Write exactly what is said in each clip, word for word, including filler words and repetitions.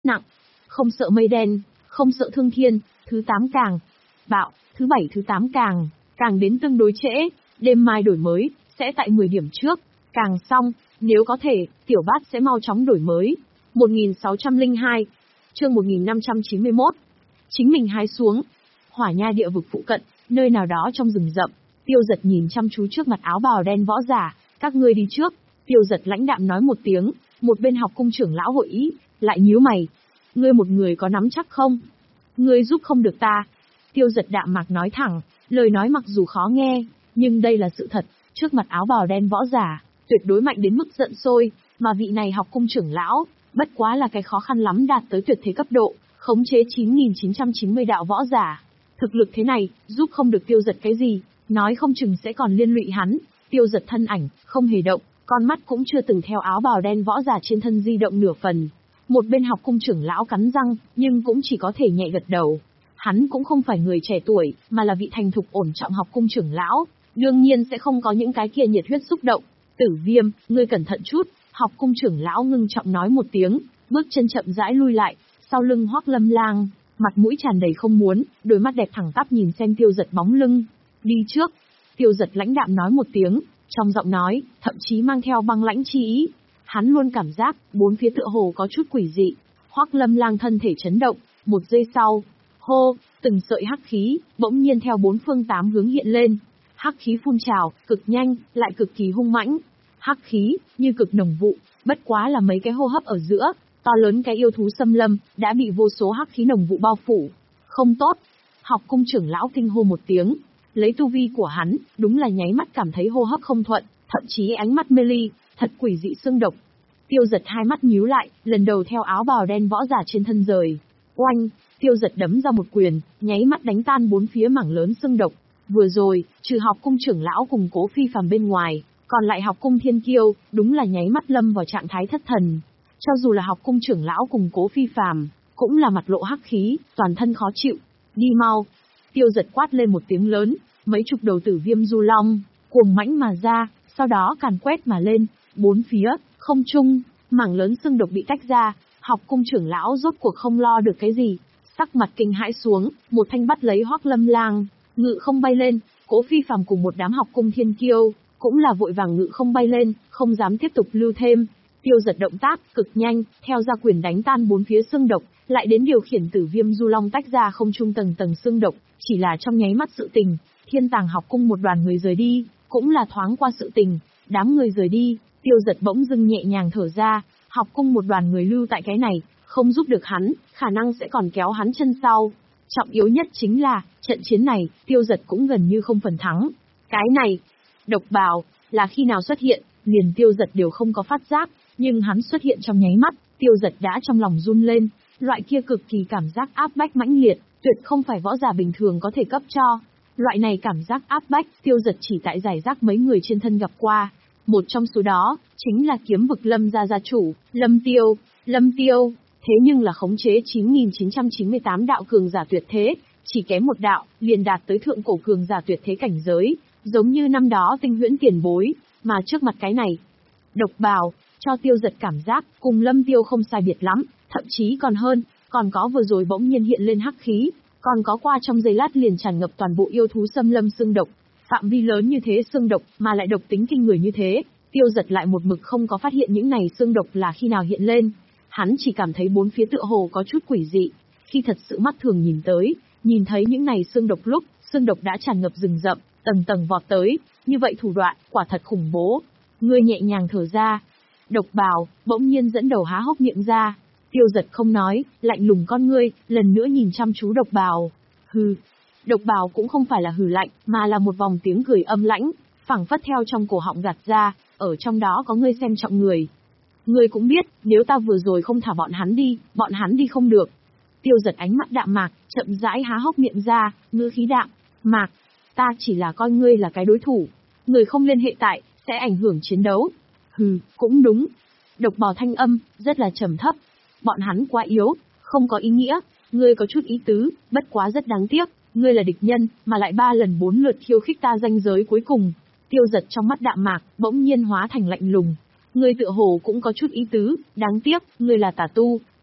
nặng. Không sợ mây đen, không sợ thương thiên, thứ tám càng bạo, thứ bảy thứ tám càng, càng đến tương đối trễ, đêm mai đổi mới, sẽ tại mười điểm trước, càng xong, nếu có thể, tiểu bát sẽ mau chóng đổi mới. một nghìn sáu trăm lẻ hai, chương một nghìn năm trăm chín mươi mốt. Chính mình hái xuống. Hỏa Nha địa vực phụ cận, nơi nào đó trong rừng rậm, Tiêu Dật nhìn chăm chú trước mặt áo bào đen võ giả, các ngươi đi trước. Tiêu Dật lãnh đạm nói một tiếng, một bên học cung trưởng lão hội ý, lại nhíu mày. Ngươi một người có nắm chắc không? Ngươi giúp không được ta. Tiêu Dật đạm mạc nói thẳng, lời nói mặc dù khó nghe, nhưng đây là sự thật, trước mặt áo bào đen võ giả, tuyệt đối mạnh đến mức giận sôi, mà vị này học cung trưởng lão, bất quá là cái khó khăn lắm đạt tới tuyệt thế cấp độ, khống chế chín nghìn chín trăm chín mươi đạo võ giả. Thực lực thế này, giúp không được Tiêu Dật cái gì, nói không chừng sẽ còn liên lụy hắn. Tiêu Dật thân ảnh, không hề động, con mắt cũng chưa từng theo áo bào đen võ giả trên thân di động nửa phần. Một bên học cung trưởng lão cắn răng, nhưng cũng chỉ có thể nhẹ gật đầu. Hắn cũng không phải người trẻ tuổi, mà là vị thành thục ổn trọng học cung trưởng lão, đương nhiên sẽ không có những cái kia nhiệt huyết xúc động. Tử Viêm, ngươi cẩn thận chút, học cung trưởng lão ngưng trọng nói một tiếng, bước chân chậm rãi lui lại, sau lưng Hoắc Lâm Lang, mặt mũi tràn đầy không muốn, đôi mắt đẹp thẳng tắp nhìn xem Tiêu Dật bóng lưng. Đi trước. Tiêu Dật lãnh đạm nói một tiếng, trong giọng nói, thậm chí mang theo băng lãnh chi ý. Hắn luôn cảm giác, bốn phía tựa hồ có chút quỷ dị. Hoắc Lâm Lang thân thể chấn động, một giây sau, hô, từng sợi hắc khí, bỗng nhiên theo bốn phương tám hướng hiện lên. Hắc khí phun trào, cực nhanh, lại cực kỳ hung mãnh. Hắc khí, như cực nồng vụ, bất quá là mấy cái hô hấp ở giữa, to lớn cái yêu thú xâm lâm, đã bị vô số hắc khí nồng vụ bao phủ. Không tốt. Học cung trưởng lão kinh hô một tiếng, lấy tu vi của hắn, đúng là nháy mắt cảm thấy hô hấp không thuận, thậm chí ánh mắt mê ly, thật quỷ dị xương độc. Tiêu Dật hai mắt nhíu lại, lần đầu theo áo bào đen võ giả trên thân rời. Oanh, Tiêu Dật đấm ra một quyền, nháy mắt đánh tan bốn phía mảng lớn xương độc. Vừa rồi, trừ học cung trưởng lão cùng Cố Phi Phàm bên ngoài, còn lại học cung thiên kiêu, đúng là nháy mắt lâm vào trạng thái thất thần. Cho dù là học cung trưởng lão cùng Cố Phi Phàm, cũng là mặt lộ hắc khí, toàn thân khó chịu. Đi mau. Tiêu Dật quát lên một tiếng lớn, mấy chục đầu tử viêm du long, cuồng mãnh mà ra, sau đó càn quét mà lên, bốn phía, không trung, mảng lớn xương độc bị tách ra, học cung trưởng lão rốt cuộc không lo được cái gì, sắc mặt kinh hãi xuống, một thanh bắt lấy Hoắc Lâm Lang, ngự không bay lên. Cố Phi Phàm cùng một đám học cung thiên kiêu, cũng là vội vàng ngự không bay lên, không dám tiếp tục lưu thêm. Tiêu Dật động tác cực nhanh, theo ra quyền đánh tan bốn phía xương độc, lại đến điều khiển tử viêm du long tách ra không trung tầng tầng xương độc, chỉ là trong nháy mắt sự tình. Thiên Tàng học cung một đoàn người rời đi, cũng là thoáng qua sự tình, đám người rời đi, Tiêu Dật bỗng dưng nhẹ nhàng thở ra, học cung một đoàn người lưu tại cái này, không giúp được hắn, khả năng sẽ còn kéo hắn chân sau. Trọng yếu nhất chính là, trận chiến này, Tiêu Dật cũng gần như không phần thắng. Cái này, độc bào, là khi nào xuất hiện, liền Tiêu Dật đều không có phát giác, nhưng hắn xuất hiện trong nháy mắt, Tiêu Dật đã trong lòng run lên, loại kia cực kỳ cảm giác áp bách mãnh liệt, tuyệt không phải võ giả bình thường có thể cấp cho. Loại này cảm giác áp bách, Tiêu Dật chỉ tại giải rác mấy người trên thân gặp qua. Một trong số đó, chính là kiếm vực Lâm gia gia chủ, Lâm Tiêu. Lâm Tiêu, thế nhưng là khống chế chín nghìn chín trăm chín mươi tám đạo cường giả tuyệt thế, chỉ kém một đạo, liền đạt tới thượng cổ cường giả tuyệt thế cảnh giới, giống như năm đó Tinh Huyễn tiền bối, mà trước mặt cái này, độc bào, cho Tiêu Dật cảm giác, cùng Lâm Tiêu không sai biệt lắm, thậm chí còn hơn, còn có vừa rồi bỗng nhiên hiện lên hắc khí, còn có qua trong giây lát liền tràn ngập toàn bộ yêu thú xâm lâm xương độc, phạm vi lớn như thế xương độc, mà lại độc tính kinh người như thế, Tiêu Dật lại một mực không có phát hiện những này xương độc là khi nào hiện lên, hắn chỉ cảm thấy bốn phía tựa hồ có chút quỷ dị, khi thật sự mắt thường nhìn tới, nhìn thấy những này xương độc lúc, xương độc đã tràn ngập rừng rậm, tầng tầng vọt tới, như vậy thủ đoạn, quả thật khủng bố. Ngươi nhẹ nhàng thở ra. Độc bào, bỗng nhiên dẫn đầu há hốc miệng ra. Tiêu Dật không nói, lạnh lùng con ngươi, lần nữa nhìn chăm chú độc bào. Hừ. Độc bào cũng không phải là hừ lạnh, mà là một vòng tiếng cười âm lãnh, phảng phất theo trong cổ họng gạt ra, ở trong đó có ngươi xem trọng người. Ngươi cũng biết, nếu ta vừa rồi không thả bọn hắn đi, bọn hắn đi không được. Tiêu Dật ánh mắt đạm mạc, chậm rãi há hốc miệng ra, ngữ khí đạm, mạc. Ta chỉ là coi ngươi là cái đối thủ. Người không liên hệ tại, sẽ ảnh hưởng chiến đấu. Hừ, cũng đúng. Độc bào thanh âm, rất là trầm thấp. Bọn hắn quá yếu, không có ý nghĩa. Ngươi có chút ý tứ, bất quá rất đáng tiếc. Ngươi là địch nhân, mà lại ba lần bốn lượt khiêu khích ta ranh giới cuối cùng. Tiêu Dật trong mắt đạm mạc, bỗng nhiên hóa thành lạnh lùng. Ngươi tựa hồ cũng có chút ý tứ, đáng tiếc, ngươi là tà tu,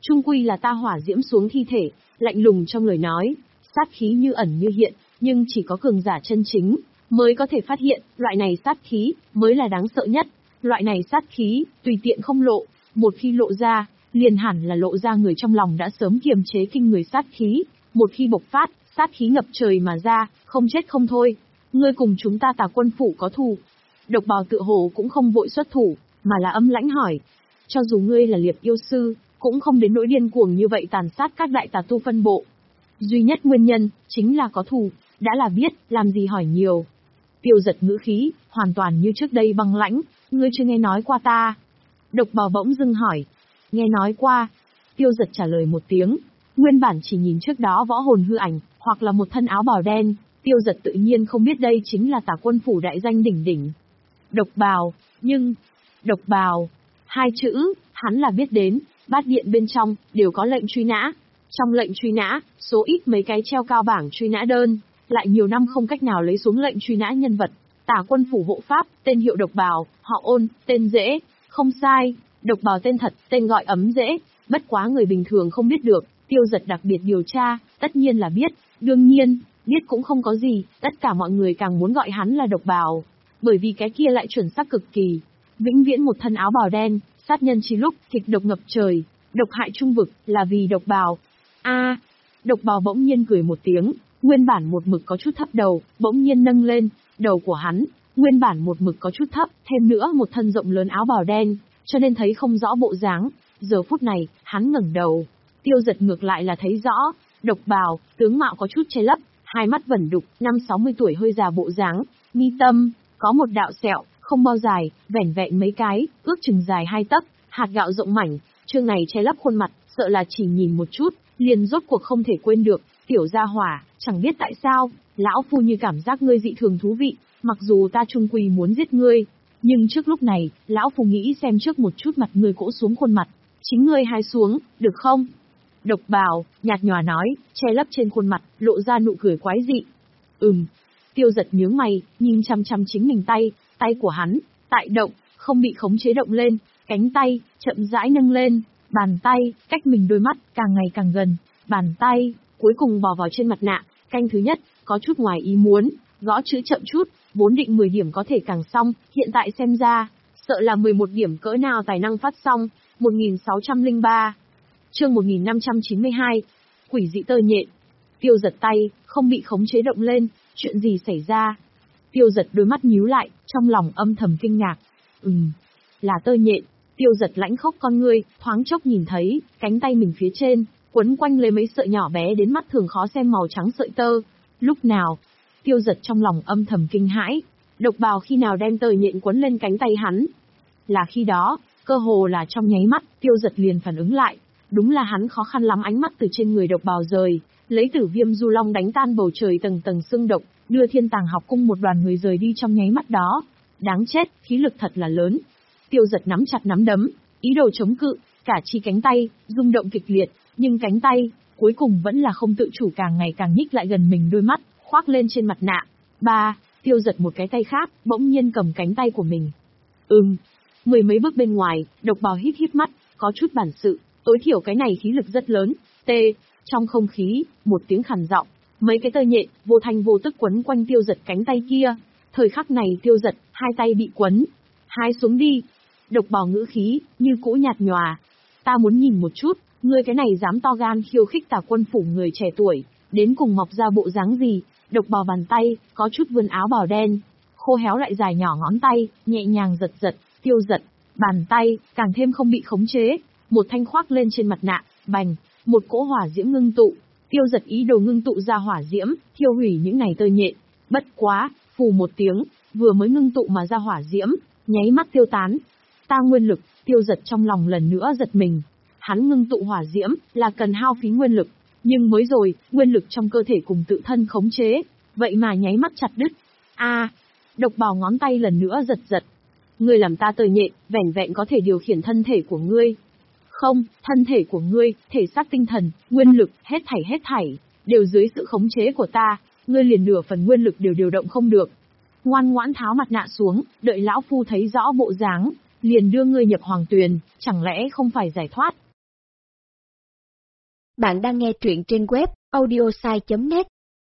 Trung quy là ta hỏa diễm xuống thi thể, lạnh lùng trong lời nói, sát khí như ẩn như hiện, nhưng chỉ có cường giả chân chính mới có thể phát hiện, loại này sát khí mới là đáng sợ nhất. Loại này sát khí, tùy tiện không lộ, một khi lộ ra, liền hẳn là lộ ra người trong lòng đã sớm kiềm chế kinh người sát khí, một khi bộc phát, sát khí ngập trời mà ra, không chết không thôi. Ngươi cùng chúng ta Tà Quân phủ có thù. Độc Bào tựa hồ cũng không vội xuất thủ, mà là âm lãnh hỏi. Cho dù ngươi là liệp yêu sư, cũng không đến nỗi điên cuồng như vậy tàn sát các đại tà tu phân bộ. Duy nhất nguyên nhân, chính là có thù, đã là biết, làm gì hỏi nhiều. Tiêu Giật ngữ khí, hoàn toàn như trước đây băng lãnh, ngươi chưa nghe nói qua ta. Độc Bào bỗng dưng hỏi, nghe nói qua. Tiêu Giật trả lời một tiếng, nguyên bản chỉ nhìn trước đó võ hồn hư ảnh, hoặc là một thân áo bào đen, Tiêu Giật tự nhiên không biết đây chính là Tà Quân phủ đại danh đỉnh đỉnh. Độc Bào, nhưng, Độc Bào, hai chữ, hắn là biết đến, bát điện bên trong, đều có lệnh truy nã. Trong lệnh truy nã, số ít mấy cái treo cao bảng truy nã đơn, lại nhiều năm không cách nào lấy xuống lệnh truy nã nhân vật. Tà Quân phủ hộ pháp, tên hiệu Độc Bào, họ Ôn, tên dễ, không sai, Độc Bào tên thật, tên gọi ấm dễ, bất quá người bình thường không biết được, Tiêu Giật đặc biệt điều tra, tất nhiên là biết, đương nhiên, biết cũng không có gì, tất cả mọi người càng muốn gọi hắn là Độc Bào, bởi vì cái kia lại chuẩn xác cực kỳ, vĩnh viễn một thân áo bào đen, sát nhân chi lúc, kịch độc ngập trời, độc hại trung vực, là vì Độc Bào. A, Độc Bào bỗng nhiên cười một tiếng, nguyên bản một mực có chút thấp đầu, bỗng nhiên nâng lên, đầu của hắn, nguyên bản một mực có chút thấp, thêm nữa một thân rộng lớn áo bào đen, cho nên thấy không rõ bộ dáng, giờ phút này, hắn ngẩng đầu, Tiêu Giật ngược lại là thấy rõ, Độc Bào, tướng mạo có chút che lấp, hai mắt vẩn đục, năm sáu mươi tuổi hơi già bộ dáng, mi tâm, có một đạo sẹo, không bao dài, vẻn vẹn mấy cái, ước chừng dài hai tấc, hạt gạo rộng mảnh, chương này che lấp khuôn mặt, sợ là chỉ nhìn một chút, liền rốt cuộc không thể quên được, tiểu gia hỏa, chẳng biết tại sao, lão phu như cảm giác ngươi dị thường thú vị, mặc dù ta trung quy muốn giết ngươi, nhưng trước lúc này, lão phu nghĩ xem trước một chút mặt ngươi cỗ xuống khuôn mặt, chính ngươi hai xuống, được không? Độc Bào, nhạt nhòa nói, che lấp trên khuôn mặt, lộ ra nụ cười quái dị. Ừm. Tiêu Giật nhướng mày, nhìn chăm chăm chính mình tay, tay của hắn, tại động, không bị khống chế động lên, cánh tay, chậm rãi nâng lên, bàn tay, cách mình đôi mắt, càng ngày càng gần, bàn tay, cuối cùng bò vào trên mặt nạ, canh thứ nhất, có chút ngoài ý muốn, gõ chữ chậm chút, vốn định mười điểm có thể càng xong, hiện tại xem ra, sợ là mười một điểm cỡ nào tài năng phát xong, một nghìn sáu trăm lẻ ba. Chương một nghìn năm trăm chín mươi hai, quỷ dị tơ nhện. Tiêu Giật tay, không bị khống chế động lên, chuyện gì xảy ra? Tiêu Giật đôi mắt nhíu lại, trong lòng âm thầm kinh ngạc. Ừm, là tơ nhện. Tiêu Giật lãnh khốc con ngươi, thoáng chốc nhìn thấy, cánh tay mình phía trên, quấn quanh lấy mấy sợi nhỏ bé đến mắt thường khó xem màu trắng sợi tơ. Lúc nào? Tiêu Giật trong lòng âm thầm kinh hãi. Độc Bào khi nào đem tơ nhện quấn lên cánh tay hắn? Là khi đó, cơ hồ là trong nháy mắt, Tiêu Giật liền phản ứng lại. Đúng là hắn khó khăn lắm ánh mắt từ trên người Độc Bào rời, lấy Tử Viêm Du Long đánh tan bầu trời tầng tầng xương độc, đưa Thiên Tàng học cung một đoàn người rời đi trong nháy mắt đó. Đáng chết, khí lực thật là lớn. Tiêu Giật nắm chặt nắm đấm, ý đồ chống cự, cả chi cánh tay, rung động kịch liệt, nhưng cánh tay, cuối cùng vẫn là không tự chủ càng ngày càng nhích lại gần mình đôi mắt, khoác lên trên mặt nạ. Ba, Tiêu Giật một cái tay khác, bỗng nhiên cầm cánh tay của mình. Ừm, mười mấy bước bên ngoài, Độc Bào híp híp mắt, có chút bản sự, tối thiểu cái này khí lực rất lớn. T, trong không khí, một tiếng khàn giọng, mấy cái tơ nhện, vô thanh vô tức quấn quanh Tiêu Giật cánh tay kia. Thời khắc này Tiêu Giật, hai tay bị quấn. Hai xuống đi. Độc Bào ngữ khí, như cũ nhạt nhòa. Ta muốn nhìn một chút, ngươi cái này dám to gan khiêu khích Tà Quân phủ người trẻ tuổi, đến cùng mọc ra bộ dáng gì? Độc Bào bàn tay, có chút vươn áo bào đen, khô héo lại dài nhỏ ngón tay, nhẹ nhàng giật giật, Tiêu Giật, bàn tay, càng thêm không bị khống chế, một thanh khoác lên trên mặt nạ, bành, một cỗ hỏa diễm ngưng tụ, Tiêu Giật ý đồ ngưng tụ ra hỏa diễm, thiêu hủy những này tơ nhện, bất quá, phù một tiếng, vừa mới ngưng tụ mà ra hỏa diễm, nháy mắt tiêu tán. Ta nguyên lực, Tiêu Giật trong lòng lần nữa giật mình, hắn ngưng tụ hỏa diễm, là cần hao phí nguyên lực, nhưng mới rồi, nguyên lực trong cơ thể cùng tự thân khống chế, vậy mà nháy mắt chặt đứt. A, Độc Bào ngón tay lần nữa giật giật. Ngươi làm ta tơ nhện, vẻn vẹn có thể điều khiển thân thể của ngươi. Không, thân thể của ngươi, thể xác tinh thần, nguyên lực, hết thảy hết thảy, đều dưới sự khống chế của ta, ngươi liền nửa phần nguyên lực đều điều động không được. Ngoan ngoãn tháo mặt nạ xuống, đợi lão phu thấy rõ bộ dáng, liền đưa ngươi nhập hoàng tuyền, chẳng lẽ không phải giải thoát. Bạn đang nghe truyện trên web audiosai chấm net.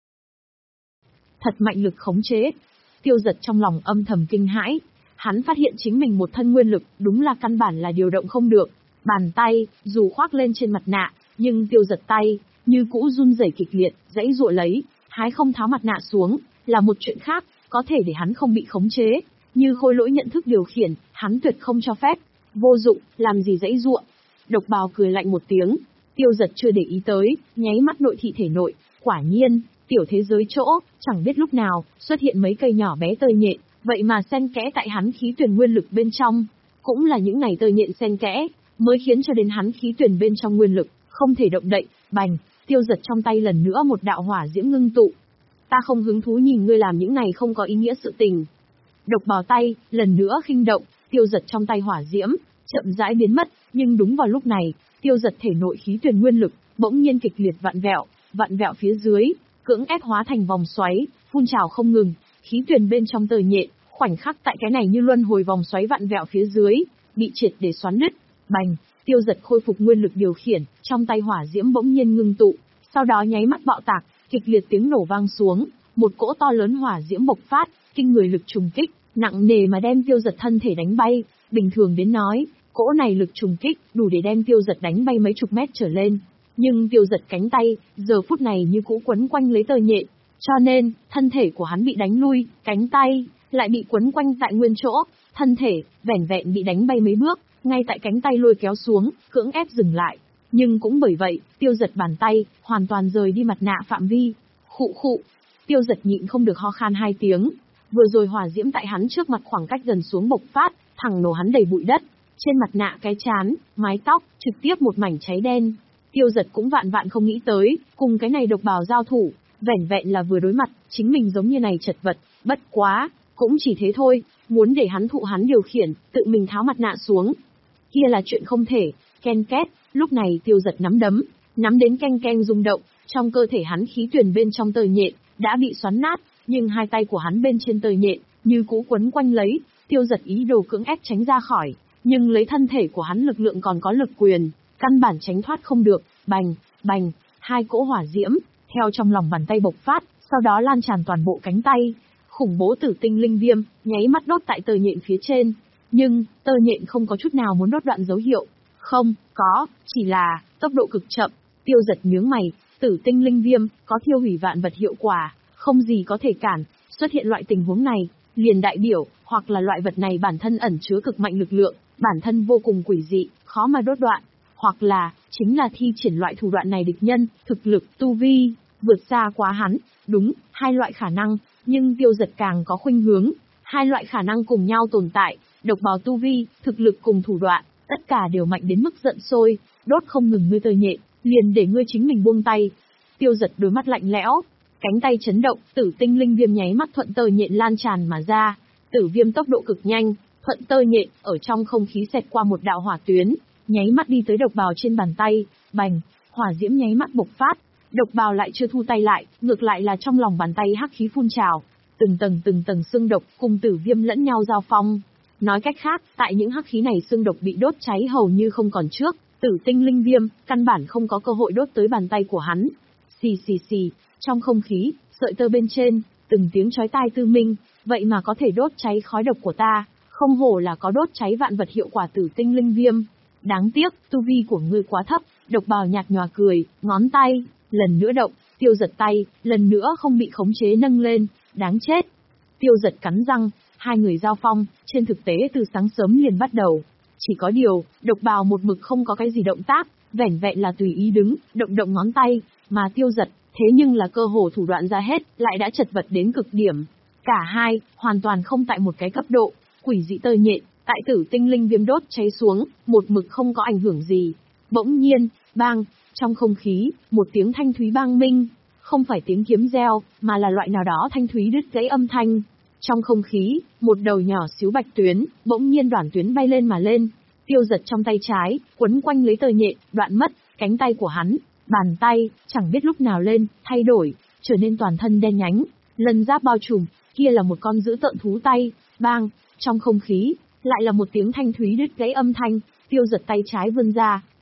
Thật mạnh lực khống chế. Tiêu Dật trong lòng âm thầm kinh hãi. Hắn phát hiện chính mình một thân nguyên lực đúng là căn bản là điều động không được. Bàn tay, dù khoác lên trên mặt nạ, nhưng Tiêu Dật tay, như cũ run rẩy kịch liệt, giãy giụa lấy, hái không tháo mặt nạ xuống, là một chuyện khác, có thể để hắn không bị khống chế. Như khôi lỗi nhận thức điều khiển, hắn tuyệt không cho phép. Vô dụng, làm gì giãy giụa. Độc Bào cười lạnh một tiếng. Tiêu Dật chưa để ý tới, nháy mắt nội thị thể nội, quả nhiên, tiểu thế giới chỗ, chẳng biết lúc nào, xuất hiện mấy cây nhỏ bé tơ nhện, vậy mà xen kẽ tại hắn khí tuyển nguyên lực bên trong. Cũng là những này tơ nhện xen kẽ, mới khiến cho đến hắn khí tuyển bên trong nguyên lực, không thể động đậy. Bành, Tiêu Dật trong tay lần nữa một đạo hỏa diễm ngưng tụ. Ta không hứng thú nhìn ngươi làm những này không có ý nghĩa sự tình. Độc Bào tay, lần nữa khinh động, Tiêu Dật trong tay hỏa diễm, chậm rãi biến mất, nhưng đúng vào lúc này, Tiêu Dật thể nội khí tuyển nguyên lực, bỗng nhiên kịch liệt vặn vẹo, vặn vẹo phía dưới, cưỡng ép hóa thành vòng xoáy, phun trào không ngừng, khí tuyển bên trong tơ nhện, khoảnh khắc tại cái này như luân hồi vòng xoáy vặn vẹo phía dưới, bị triệt để xoắn nứt. Bành, Tiêu Dật khôi phục nguyên lực điều khiển, trong tay hỏa diễm bỗng nhiên ngưng tụ, sau đó nháy mắt bạo tạc, kịch liệt tiếng nổ vang xuống, một cỗ to lớn hỏa diễm bộc phát, kinh người lực trùng kích, nặng nề mà đem Tiêu Dật thân thể đánh bay. Bình thường đến nói, cỗ này lực trùng kích đủ để đem Tiêu Dật đánh bay mấy chục mét trở lên, nhưng Tiêu Dật cánh tay giờ phút này như cũ quấn quanh lấy tơ nhện, cho nên thân thể của hắn bị đánh lui, cánh tay lại bị quấn quanh tại nguyên chỗ, thân thể vẻn vẹn bị đánh bay mấy bước, ngay tại cánh tay lôi kéo xuống, cưỡng ép dừng lại. Nhưng cũng bởi vậy, Tiêu Dật bàn tay hoàn toàn rời đi mặt nạ phạm vi. Khụ khụ, Tiêu Dật nhịn không được ho khan hai tiếng. Vừa rồi hỏa diễm tại hắn trước mặt khoảng cách gần xuống bộc phát, thẳng nổ hắn đầy bụi đất. Trên mặt nạ cái trán, mái tóc, trực tiếp một mảnh cháy đen. Tiêu Dật cũng vạn vạn không nghĩ tới, cùng cái này Độc Bào giao thủ, vẻn vẹn là vừa đối mặt, chính mình giống như này chật vật, bất quá, cũng chỉ thế thôi, muốn để hắn thụ hắn điều khiển, tự mình tháo mặt nạ xuống. Kia là chuyện không thể, ken két, lúc này Tiêu Dật nắm đấm, nắm đến keng keng rung động, trong cơ thể hắn khí tuyển bên trong tơ nhện, đã bị xoắn nát, nhưng hai tay của hắn bên trên tơ nhện, như cũ quấn quanh lấy, Tiêu Dật ý đồ cưỡng ép tránh ra khỏi. Nhưng lấy thân thể của hắn lực lượng còn có lực quyền, căn bản tránh thoát không được. Bành, bành, hai cỗ hỏa diễm, theo trong lòng bàn tay bộc phát, sau đó lan tràn toàn bộ cánh tay. Khủng bố tử tinh linh viêm, nháy mắt đốt tại tơ nhện phía trên. Nhưng, tơ nhện không có chút nào muốn đốt đoạn dấu hiệu. Không, có, chỉ là, tốc độ cực chậm. Tiêu Dật nhướng mày, tử tinh linh viêm, có thiêu hủy vạn vật hiệu quả, không gì có thể cản. Xuất hiện loại tình huống này, liền đại biểu, hoặc là loại vật này bản thân ẩn chứa cực mạnh lực lượng, bản thân vô cùng quỷ dị, khó mà đốt đoạn, hoặc là, chính là thi triển loại thủ đoạn này địch nhân, thực lực, tu vi, vượt xa quá hắn. Đúng, hai loại khả năng, nhưng Tiêu Dật càng có khuynh hướng, hai loại khả năng cùng nhau tồn tại, Độc Bào tu vi, thực lực cùng thủ đoạn, tất cả đều mạnh đến mức giận sôi, đốt không ngừng ngươi tơ nhện, liền để ngươi chính mình buông tay. Tiêu Dật đôi mắt lạnh lẽo, cánh tay chấn động, tử tinh linh viêm nháy mắt thuận tơ nhện lan tràn mà ra, tử viêm tốc độ cực nhanh, thuận tơ nhện, ở trong không khí xẹt qua một đạo hỏa tuyến, nháy mắt đi tới Độc Bào trên bàn tay. Bành, hỏa diễm nháy mắt bộc phát, Độc Bào lại chưa thu tay lại, ngược lại là trong lòng bàn tay hắc khí phun trào, từng tầng từng tầng xương độc cùng tử viêm lẫn nhau giao phong. Nói cách khác, tại những hắc khí này xương độc bị đốt cháy hầu như không còn trước, tử tinh linh viêm căn bản không có cơ hội đốt tới bàn tay của hắn. Xì xì xì, trong không khí, sợi tơ bên trên, từng tiếng chói tai tư minh, vậy mà có thể đốt cháy khói độc của ta, không hổ là có đốt cháy vạn vật hiệu quả tử tinh linh viêm. Đáng tiếc, tu vi của ngươi quá thấp. Độc Bào nhạt nhòa cười, ngón tay lần nữa động, Tiêu Dật tay lần nữa không bị khống chế nâng lên, đáng chết. Tiêu Dật cắn răng, hai người giao phong, trên thực tế từ sáng sớm liền bắt đầu. Chỉ có điều, Độc Bào một mực không có cái gì động tác, vẻn vẹn là tùy ý đứng, động động ngón tay, mà Tiêu Dật, thế nhưng là cơ hồ thủ đoạn ra hết, lại đã chật vật đến cực điểm. Cả hai, hoàn toàn không tại một cái cấp độ, quỷ dị tơ nhện, tại tử tinh linh viêm đốt cháy xuống, một mực không có ảnh hưởng gì. Bỗng nhiên, bang, trong không khí, một tiếng thanh thúy vang minh, không phải tiếng kiếm reo, mà là loại nào đó thanh thúy đứt gãy âm thanh. Trong không khí, một đầu nhỏ xíu bạch tuyến, bỗng nhiên đoạn tuyến bay lên mà lên. Tiêu Dật trong tay trái, quấn quanh lấy tơ nhện, đoạn mất, cánh tay của hắn, bàn tay, chẳng biết lúc nào lên, thay đổi, trở nên toàn thân đen nhánh, lân giáp bao trùm, kia là một con dữ tợn thú tay. Bang, trong không khí, lại là một tiếng thanh thúy đứt gãy âm thanh. Tiêu Dật tay trái vươn ra,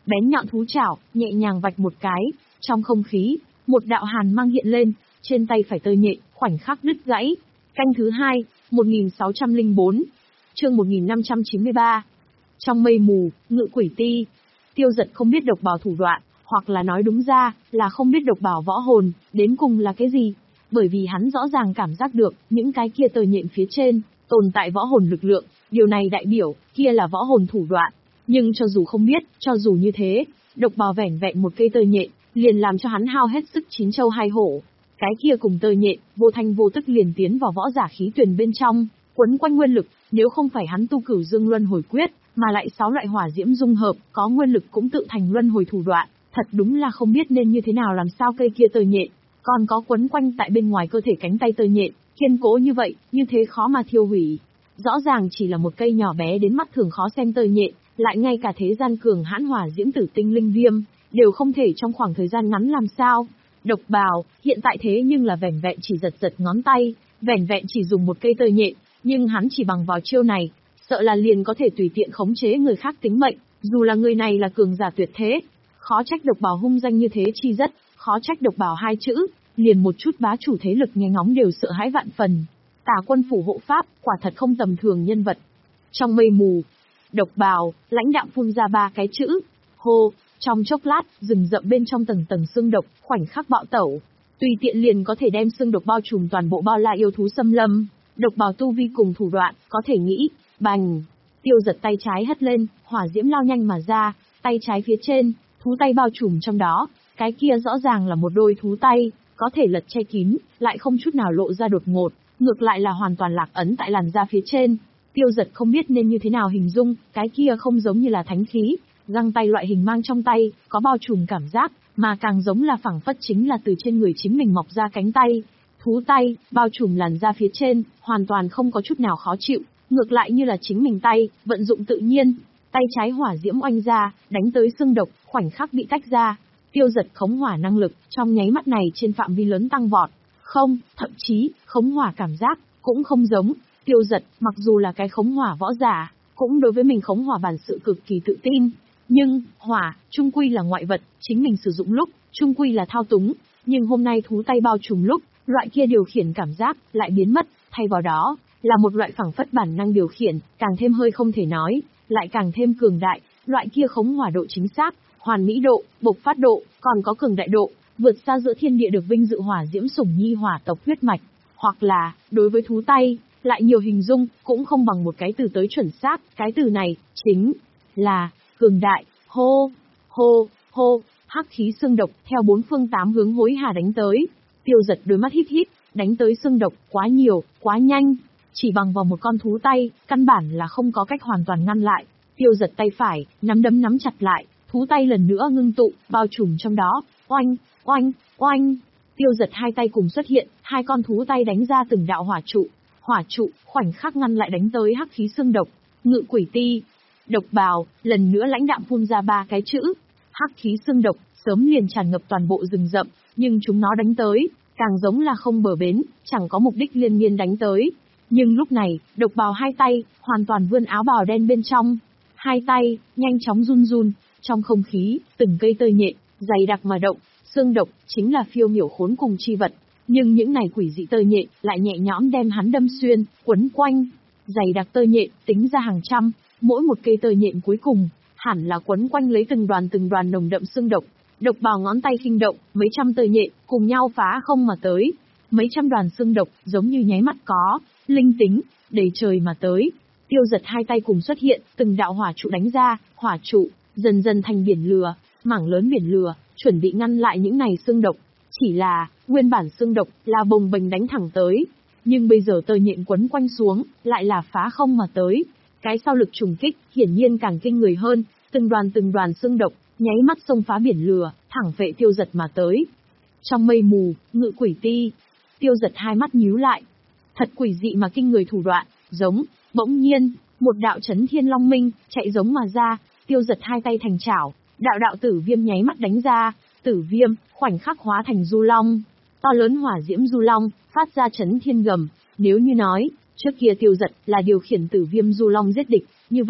Bén nhọn thú chảo, nhẹ nhàng vạch một cái, trong không khí, một đạo hàn mang hiện lên, trên tay phải tơ nhện, khoảnh khắc đứt gãy. Canh thứ hai, một nghìn sáu trăm lẻ bốn, chương một nghìn năm trăm chín mươi ba. Trong mây mù, ngự quỷ ti. Tiêu Dật không biết độc bào thủ đoạn, hoặc là nói đúng ra, là không biết độc bào võ hồn, đến cùng là cái gì. Bởi vì hắn rõ ràng cảm giác được, những cái kia tơ nhện phía trên, tồn tại võ hồn lực lượng, điều này đại biểu, kia là võ hồn thủ đoạn. Nhưng cho dù không biết, cho dù như thế, độc bào vẻn vẹn một cây tơ nhện, liền làm cho hắn hao hết sức chín châu hai hổ. Cái kia cùng tơ nhện, vô thanh vô tức liền tiến vào võ giả khí tuyền bên trong, quấn quanh nguyên lực, nếu không phải hắn tu Cửu Dương Luân Hồi Quyết, mà lại sáu loại hỏa diễm dung hợp, có nguyên lực cũng tự thành luân hồi thủ đoạn, thật đúng là không biết nên như thế nào làm sao cây kia tơ nhện, còn có quấn quanh tại bên ngoài cơ thể cánh tay tơ nhện, kiên cố như vậy, như thế khó mà thiêu hủy. Rõ ràng chỉ là một cây nhỏ bé đến mắt thường khó xem tơ nhện, lại ngay cả thế gian cường hãn hỏa diễm tử tinh linh viêm, đều không thể trong khoảng thời gian ngắn làm sao. Độc bào, hiện tại thế nhưng là vẻn vẹn chỉ giật giật ngón tay, vẻn vẹn chỉ dùng một cây tơ nhện, nhưng hắn chỉ bằng vào chiêu này, sợ là liền có thể tùy tiện khống chế người khác tính mệnh, dù là người này là cường giả tuyệt thế. Khó trách độc bào hung danh như thế chi rất, khó trách độc bào hai chữ, liền một chút bá chủ thế lực nghe ngóng đều sợ hãi vạn phần. Tả Quân phủ hộ pháp, quả thật không tầm thường nhân vật. Trong mây mù, độc bào, lãnh đạm phun ra ba cái chữ, hô, trong chốc lát, rừng rậm bên trong tầng tầng xương độc, khoảnh khắc bạo tẩu, tùy tiện liền có thể đem xương độc bao trùm toàn bộ bao la yêu thú xâm lâm. Độc bào tu vi cùng thủ đoạn, có thể nghĩ, bành. Tiêu Dật tay trái hất lên, hỏa diễm lao nhanh mà ra, tay trái phía trên, thú tay bao trùm trong đó, cái kia rõ ràng là một đôi thú tay, có thể lật che kín, lại không chút nào lộ ra đột ngột, ngược lại là hoàn toàn lạc ấn tại làn da phía trên. Tiêu Dật không biết nên như thế nào hình dung, cái kia không giống như là thánh khí, găng tay loại hình mang trong tay, có bao trùm cảm giác, mà càng giống là phảng phất chính là từ trên người chính mình mọc ra cánh tay. Thú tay, bao trùm làn da phía trên, hoàn toàn không có chút nào khó chịu, ngược lại như là chính mình tay, vận dụng tự nhiên. Tay trái hỏa diễm oanh ra, đánh tới xương độc, khoảnh khắc bị tách ra. Tiêu Dật khống hỏa năng lực, trong nháy mắt này trên phạm vi lớn tăng vọt. Không, thậm chí, khống hỏa cảm giác, cũng không giống. Tiêu Dật, mặc dù là cái khống hỏa võ giả, cũng đối với mình khống hỏa bản sự cực kỳ tự tin. Nhưng, hỏa, trung quy là ngoại vật, chính mình sử dụng lúc, trung quy là thao túng. Nhưng hôm nay thú tay bao trùm lúc, loại kia điều khiển cảm giác, lại biến mất, thay vào đó, là một loại phảng phất bản năng điều khiển, càng thêm hơi không thể nói, lại càng thêm cường đại, loại kia khống hỏa độ chính xác, hoàn mỹ độ, bộc phát độ, còn có cường đại độ, vượt xa giữa thiên địa được vinh dự hỏa diễm sủng nhi hỏa tộc huyết mạch, hoặc là, đối với thú tay, lại nhiều hình dung, cũng không bằng một cái từ tới chuẩn xác, cái từ này, chính là, cường đại, hô, hô, hô, hắc khí xương độc, theo bốn phương tám hướng hối hả đánh tới. Tiêu Dật đôi mắt híp híp, đánh tới xương độc, quá nhiều, quá nhanh, chỉ bằng vào một con thú tay, căn bản là không có cách hoàn toàn ngăn lại. Tiêu Dật tay phải, nắm đấm nắm chặt lại, thú tay lần nữa ngưng tụ, bao trùm trong đó, oanh, oanh, oanh. Tiêu Dật hai tay cùng xuất hiện, hai con thú tay đánh ra từng đạo hỏa trụ, hỏa trụ, khoảnh khắc ngăn lại đánh tới hắc khí xương độc. Ngự quỷ ti, độc bào, lần nữa lãnh đạm phun ra ba cái chữ, hắc khí xương độc, sớm liền tràn ngập toàn bộ rừng rậm, nhưng chúng nó đánh tới, càng giống là không bờ bến, chẳng có mục đích liên miên đánh tới. Nhưng lúc này, độc bào hai tay, hoàn toàn vươn áo bào đen bên trong. Hai tay, nhanh chóng run run, trong không khí, từng cây tơ nhện, dày đặc mà động, xương độc, chính là phiêu miểu khốn cùng chi vật. Nhưng những này quỷ dị tơ nhện, lại nhẹ nhõm đem hắn đâm xuyên, quấn quanh. Dày đặc tơ nhện, tính ra hàng trăm, mỗi một cây tơ nhện cuối cùng, hẳn là quấn quanh lấy từng đoàn từng đoàn nồng đậm xương độc. Độc bào ngón tay khinh động, mấy trăm tơ nhện, cùng nhau phá không mà tới. Mấy trăm đoàn xương độc, giống như nháy mắt có, linh tính, đầy trời mà tới. Tiêu Dật hai tay cùng xuất hiện, từng đạo hỏa trụ đánh ra, hỏa trụ, dần dần thành biển lửa, mảng lớn biển lửa, chuẩn bị ngăn lại những này xương độc. Chỉ là, nguyên bản xương độc, là bồng bềnh đánh thẳng tới. Nhưng bây giờ tơ nhện quấn quanh xuống, lại là phá không mà tới. Cái sau lực trùng kích, hiển nhiên càng kinh người hơn, từng đoàn từng đoàn xương độc, nháy mắt xông phá biển lửa, thẳng vệ Tiêu Dật mà tới. Trong mây mù, ngự quỷ ti, Tiêu Dật hai mắt nhíu lại. Thật quỷ dị mà kinh người thủ đoạn, giống, bỗng nhiên, một đạo chấn thiên long minh, chạy giống mà ra, Tiêu Dật hai tay thành chảo, đạo đạo tử viêm nháy mắt đánh ra, tử viêm, khoảnh khắc hóa thành du long. To lớn hỏa diễm du long, phát ra chấn thiên gầm, nếu như nói, trước kia Tiêu Dật là điều khiển tử viêm du long giết địch, như vậy,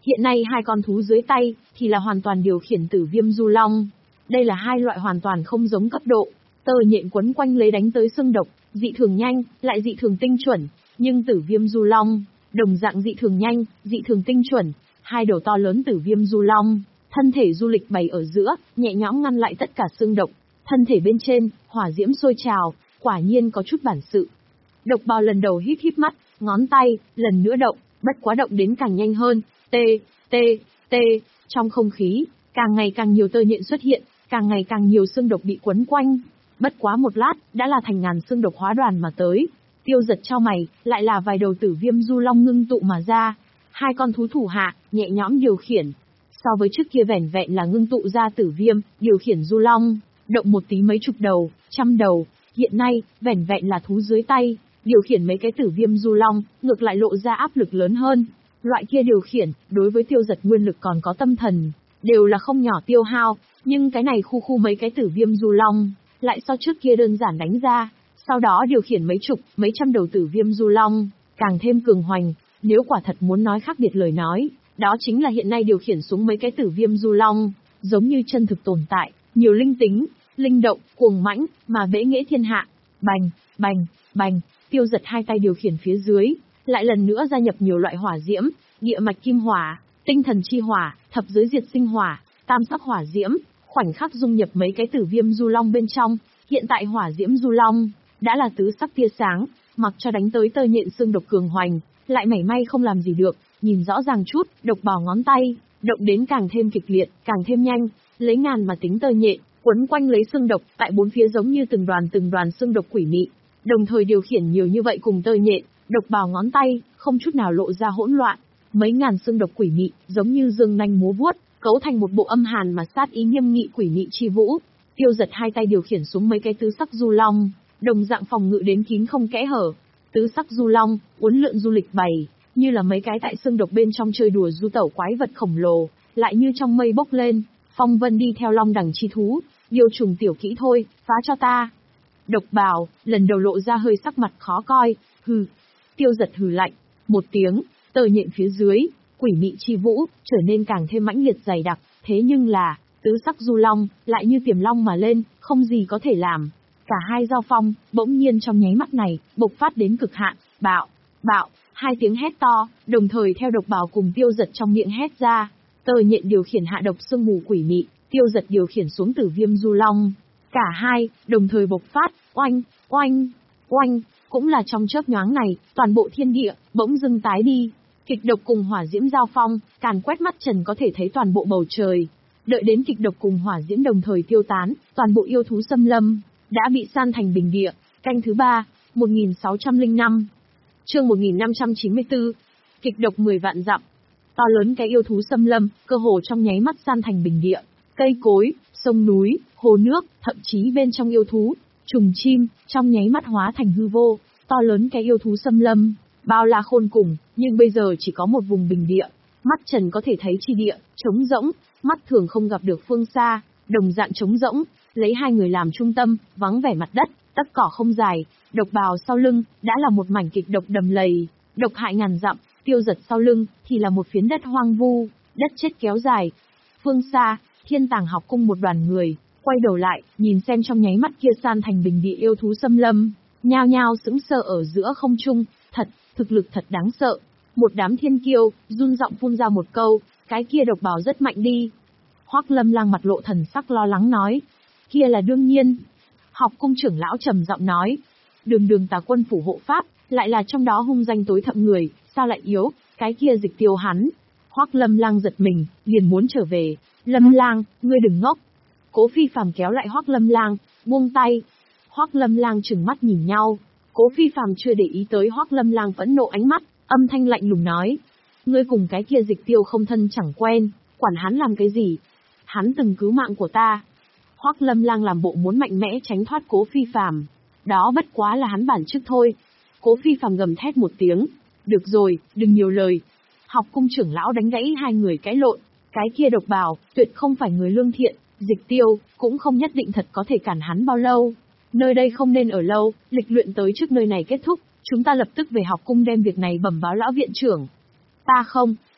Hiện nay hai con thú dưới tay, thì là hoàn toàn điều khiển Tử Viêm Du Long. Đây là hai loại hoàn toàn không giống cấp độ. Tơ nhện quấn quanh lấy đánh tới xương độc, dị thường nhanh, lại dị thường tinh chuẩn. Nhưng Tử Viêm Du Long, đồng dạng dị thường nhanh, dị thường tinh chuẩn. Hai đầu to lớn Tử Viêm Du Long, thân thể du lịch bày ở giữa, nhẹ nhõm ngăn lại tất cả xương độc. Thân thể bên trên, hỏa diễm sôi trào, quả nhiên có chút bản sự. Độc Bào lần đầu híp híp mắt, ngón tay, lần nữa động, bất quá động đến càng nhanh hơn. Tê, tê, tê, trong không khí, càng ngày càng nhiều tơ nhện xuất hiện, càng ngày càng nhiều xương độc bị quấn quanh. Bất quá một lát, đã là thành ngàn xương độc hóa đoàn mà tới. Tiêu Giật chau mày, lại là vài đầu Tử Viêm Du Long ngưng tụ mà ra. Hai con thú thủ hạ, nhẹ nhõm điều khiển. So với trước kia vẻn vẹn là ngưng tụ ra Tử Viêm, điều khiển Du Long, động một tí mấy chục đầu, trăm đầu. Hiện nay, vẻn vẹn là thú dưới tay, điều khiển mấy cái Tử Viêm Du Long, ngược lại lộ ra áp lực lớn hơn. Loại kia điều khiển, đối với Tiêu Giật nguyên lực còn có tâm thần, đều là không nhỏ tiêu hao, nhưng cái này khu khu mấy cái Tử Viêm Du Long, lại so trước kia đơn giản đánh ra, sau đó điều khiển mấy chục, mấy trăm đầu Tử Viêm Du Long, càng thêm cường hoành. Nếu quả thật muốn nói khác biệt lời nói, đó chính là hiện nay điều khiển xuống mấy cái Tử Viêm Du Long, giống như chân thực tồn tại, nhiều linh tính, linh động, cuồng mãnh, mà bẽ nghệ thiên hạ. Bành, bành, bành, Tiêu Giật hai tay điều khiển phía dưới, lại lần nữa gia nhập nhiều loại hỏa diễm, địa mạch kim hỏa, tinh thần chi hỏa, thập giới diệt sinh hỏa, tam sắc hỏa diễm, khoảnh khắc dung nhập mấy cái Tử Viêm Du Long bên trong. Hiện tại hỏa diễm Du Long đã là tứ sắc tia sáng, mặc cho đánh tới tơ nhện xương độc cường hoành, lại mảy may không làm gì được. Nhìn rõ ràng chút, Độc Bào ngón tay động đến càng thêm kịch liệt, càng thêm nhanh, lấy ngàn mà tính tơ nhện quấn quanh lấy xương độc, tại bốn phía giống như từng đoàn từng đoàn xương độc quỷ mị, đồng thời điều khiển nhiều như vậy cùng tơ nhện. Độc Bào ngón tay không chút nào lộ ra hỗn loạn, mấy ngàn xương độc quỷ mị giống như dương nanh múa vuốt, cấu thành một bộ âm hàn mà sát ý nghiêm nghị quỷ mị chi vũ. Tiêu Giật hai tay điều khiển xuống mấy cái tứ sắc Du Long, đồng dạng phòng ngự đến kín không kẽ hở. Tứ sắc Du Long uốn lượn du lịch bày, như là mấy cái tại xương độc bên trong chơi đùa du tẩu quái vật khổng lồ, lại như trong mây bốc lên, phong vân đi theo long đẳng chi thú, điều trùng tiểu kỹ thôi, phá cho ta. Độc Bào lần đầu lộ ra hơi sắc mặt khó coi, hừ. Tiêu Giật hừ lạnh một tiếng, tơ nhện phía dưới, quỷ mị chi vũ trở nên càng thêm mãnh liệt dày đặc, thế nhưng là tứ sắc Du Long lại như tiềm long mà lên, không gì có thể làm. Cả hai giao phong, bỗng nhiên trong nháy mắt này, bộc phát đến cực hạn, bạo, bạo, hai tiếng hét to, đồng thời theo Độc Bào cùng Tiêu Giật trong miệng hét ra. Tơ nhện điều khiển hạ độc sương mù quỷ mị, Tiêu Giật điều khiển xuống Tử Viêm Du Long. Cả hai, đồng thời bộc phát, oanh, oanh, oanh, cũng là trong chớp nhoáng này, toàn bộ thiên địa, bỗng dưng tái đi. Kịch độc cùng hỏa diễm giao phong, càn quét mắt trần có thể thấy toàn bộ bầu trời. Đợi đến kịch độc cùng hỏa diễm đồng thời tiêu tán, toàn bộ yêu thú xâm lâm đã bị san thành bình địa. Canh thứ ba, một nghìn sáu trăm lẻ năm. Chương một nghìn năm trăm chín mươi tư. Kịch độc mười vạn dặm. To lớn cái yêu thú xâm lâm, cơ hồ trong nháy mắt san thành bình địa. Cây cối, sông núi, hồ nước, thậm chí bên trong yêu thú, trùng chim, trong nháy mắt hóa thành hư vô. To lớn cái yêu thú xâm lâm, bao la khôn cùng, nhưng bây giờ chỉ có một vùng bình địa. Mắt trần có thể thấy chi địa, trống rỗng, mắt thường không gặp được phương xa, đồng dạng trống rỗng, lấy hai người làm trung tâm, vắng vẻ mặt đất, tất cỏ không dài. Độc Bào sau lưng đã là một mảnh kịch độc đầm lầy, độc hại ngàn dặm. Tiêu Giật sau lưng thì là một phiến đất hoang vu, đất chết kéo dài. Phương xa, Thiên Tàng học cung một đoàn người quay đầu lại, nhìn xem trong nháy mắt kia san thành bình địa yêu thú xâm lâm, nhao nhao sững sờ ở giữa không trung. Thật, thực lực thật đáng sợ. Một đám thiên kiêu run giọng phun ra một câu, cái kia Độc Bào rất mạnh đi. Hoắc Lâm Lang mặt lộ thần sắc lo lắng nói, kia là đương nhiên. Học cung trưởng lão trầm giọng nói, đường đường Tà Quân phủ hộ pháp, lại là trong đó hung danh tối thậm người, sao lại yếu, cái kia Dịch Tiêu hắn. Hoắc Lâm Lang giật mình, liền muốn trở về. Lâm Lang, ngươi đừng ngốc. Cố Phi Phàm kéo lại Hoắc Lâm Lang, buông tay. Hoắc Lâm Lang trừng mắt nhìn nhau. Cố Phi Phàm chưa để ý tới Hoắc Lâm Lang phẫn nộ ánh mắt, âm thanh lạnh lùng nói, ngươi cùng cái kia Dịch Tiêu không thân chẳng quen, quản hắn làm cái gì? Hắn từng cứu mạng của ta. Hoắc Lâm Lang làm bộ muốn mạnh mẽ tránh thoát Cố Phi Phàm, đó bất quá là hắn bản trước thôi. Cố Phi Phàm gầm thét một tiếng, được rồi, đừng nhiều lời. Học cung trưởng lão đánh gãy hai người cãi lộn, cái kia Độc Bào tuyệt không phải người lương thiện, Dịch Tiêu cũng không nhất định thật có thể cản hắn bao lâu. Nơi đây không nên ở lâu, lịch luyện tới trước nơi này kết thúc, chúng ta lập tức về học cung đem việc này bẩm báo lão viện trưởng. Ta không.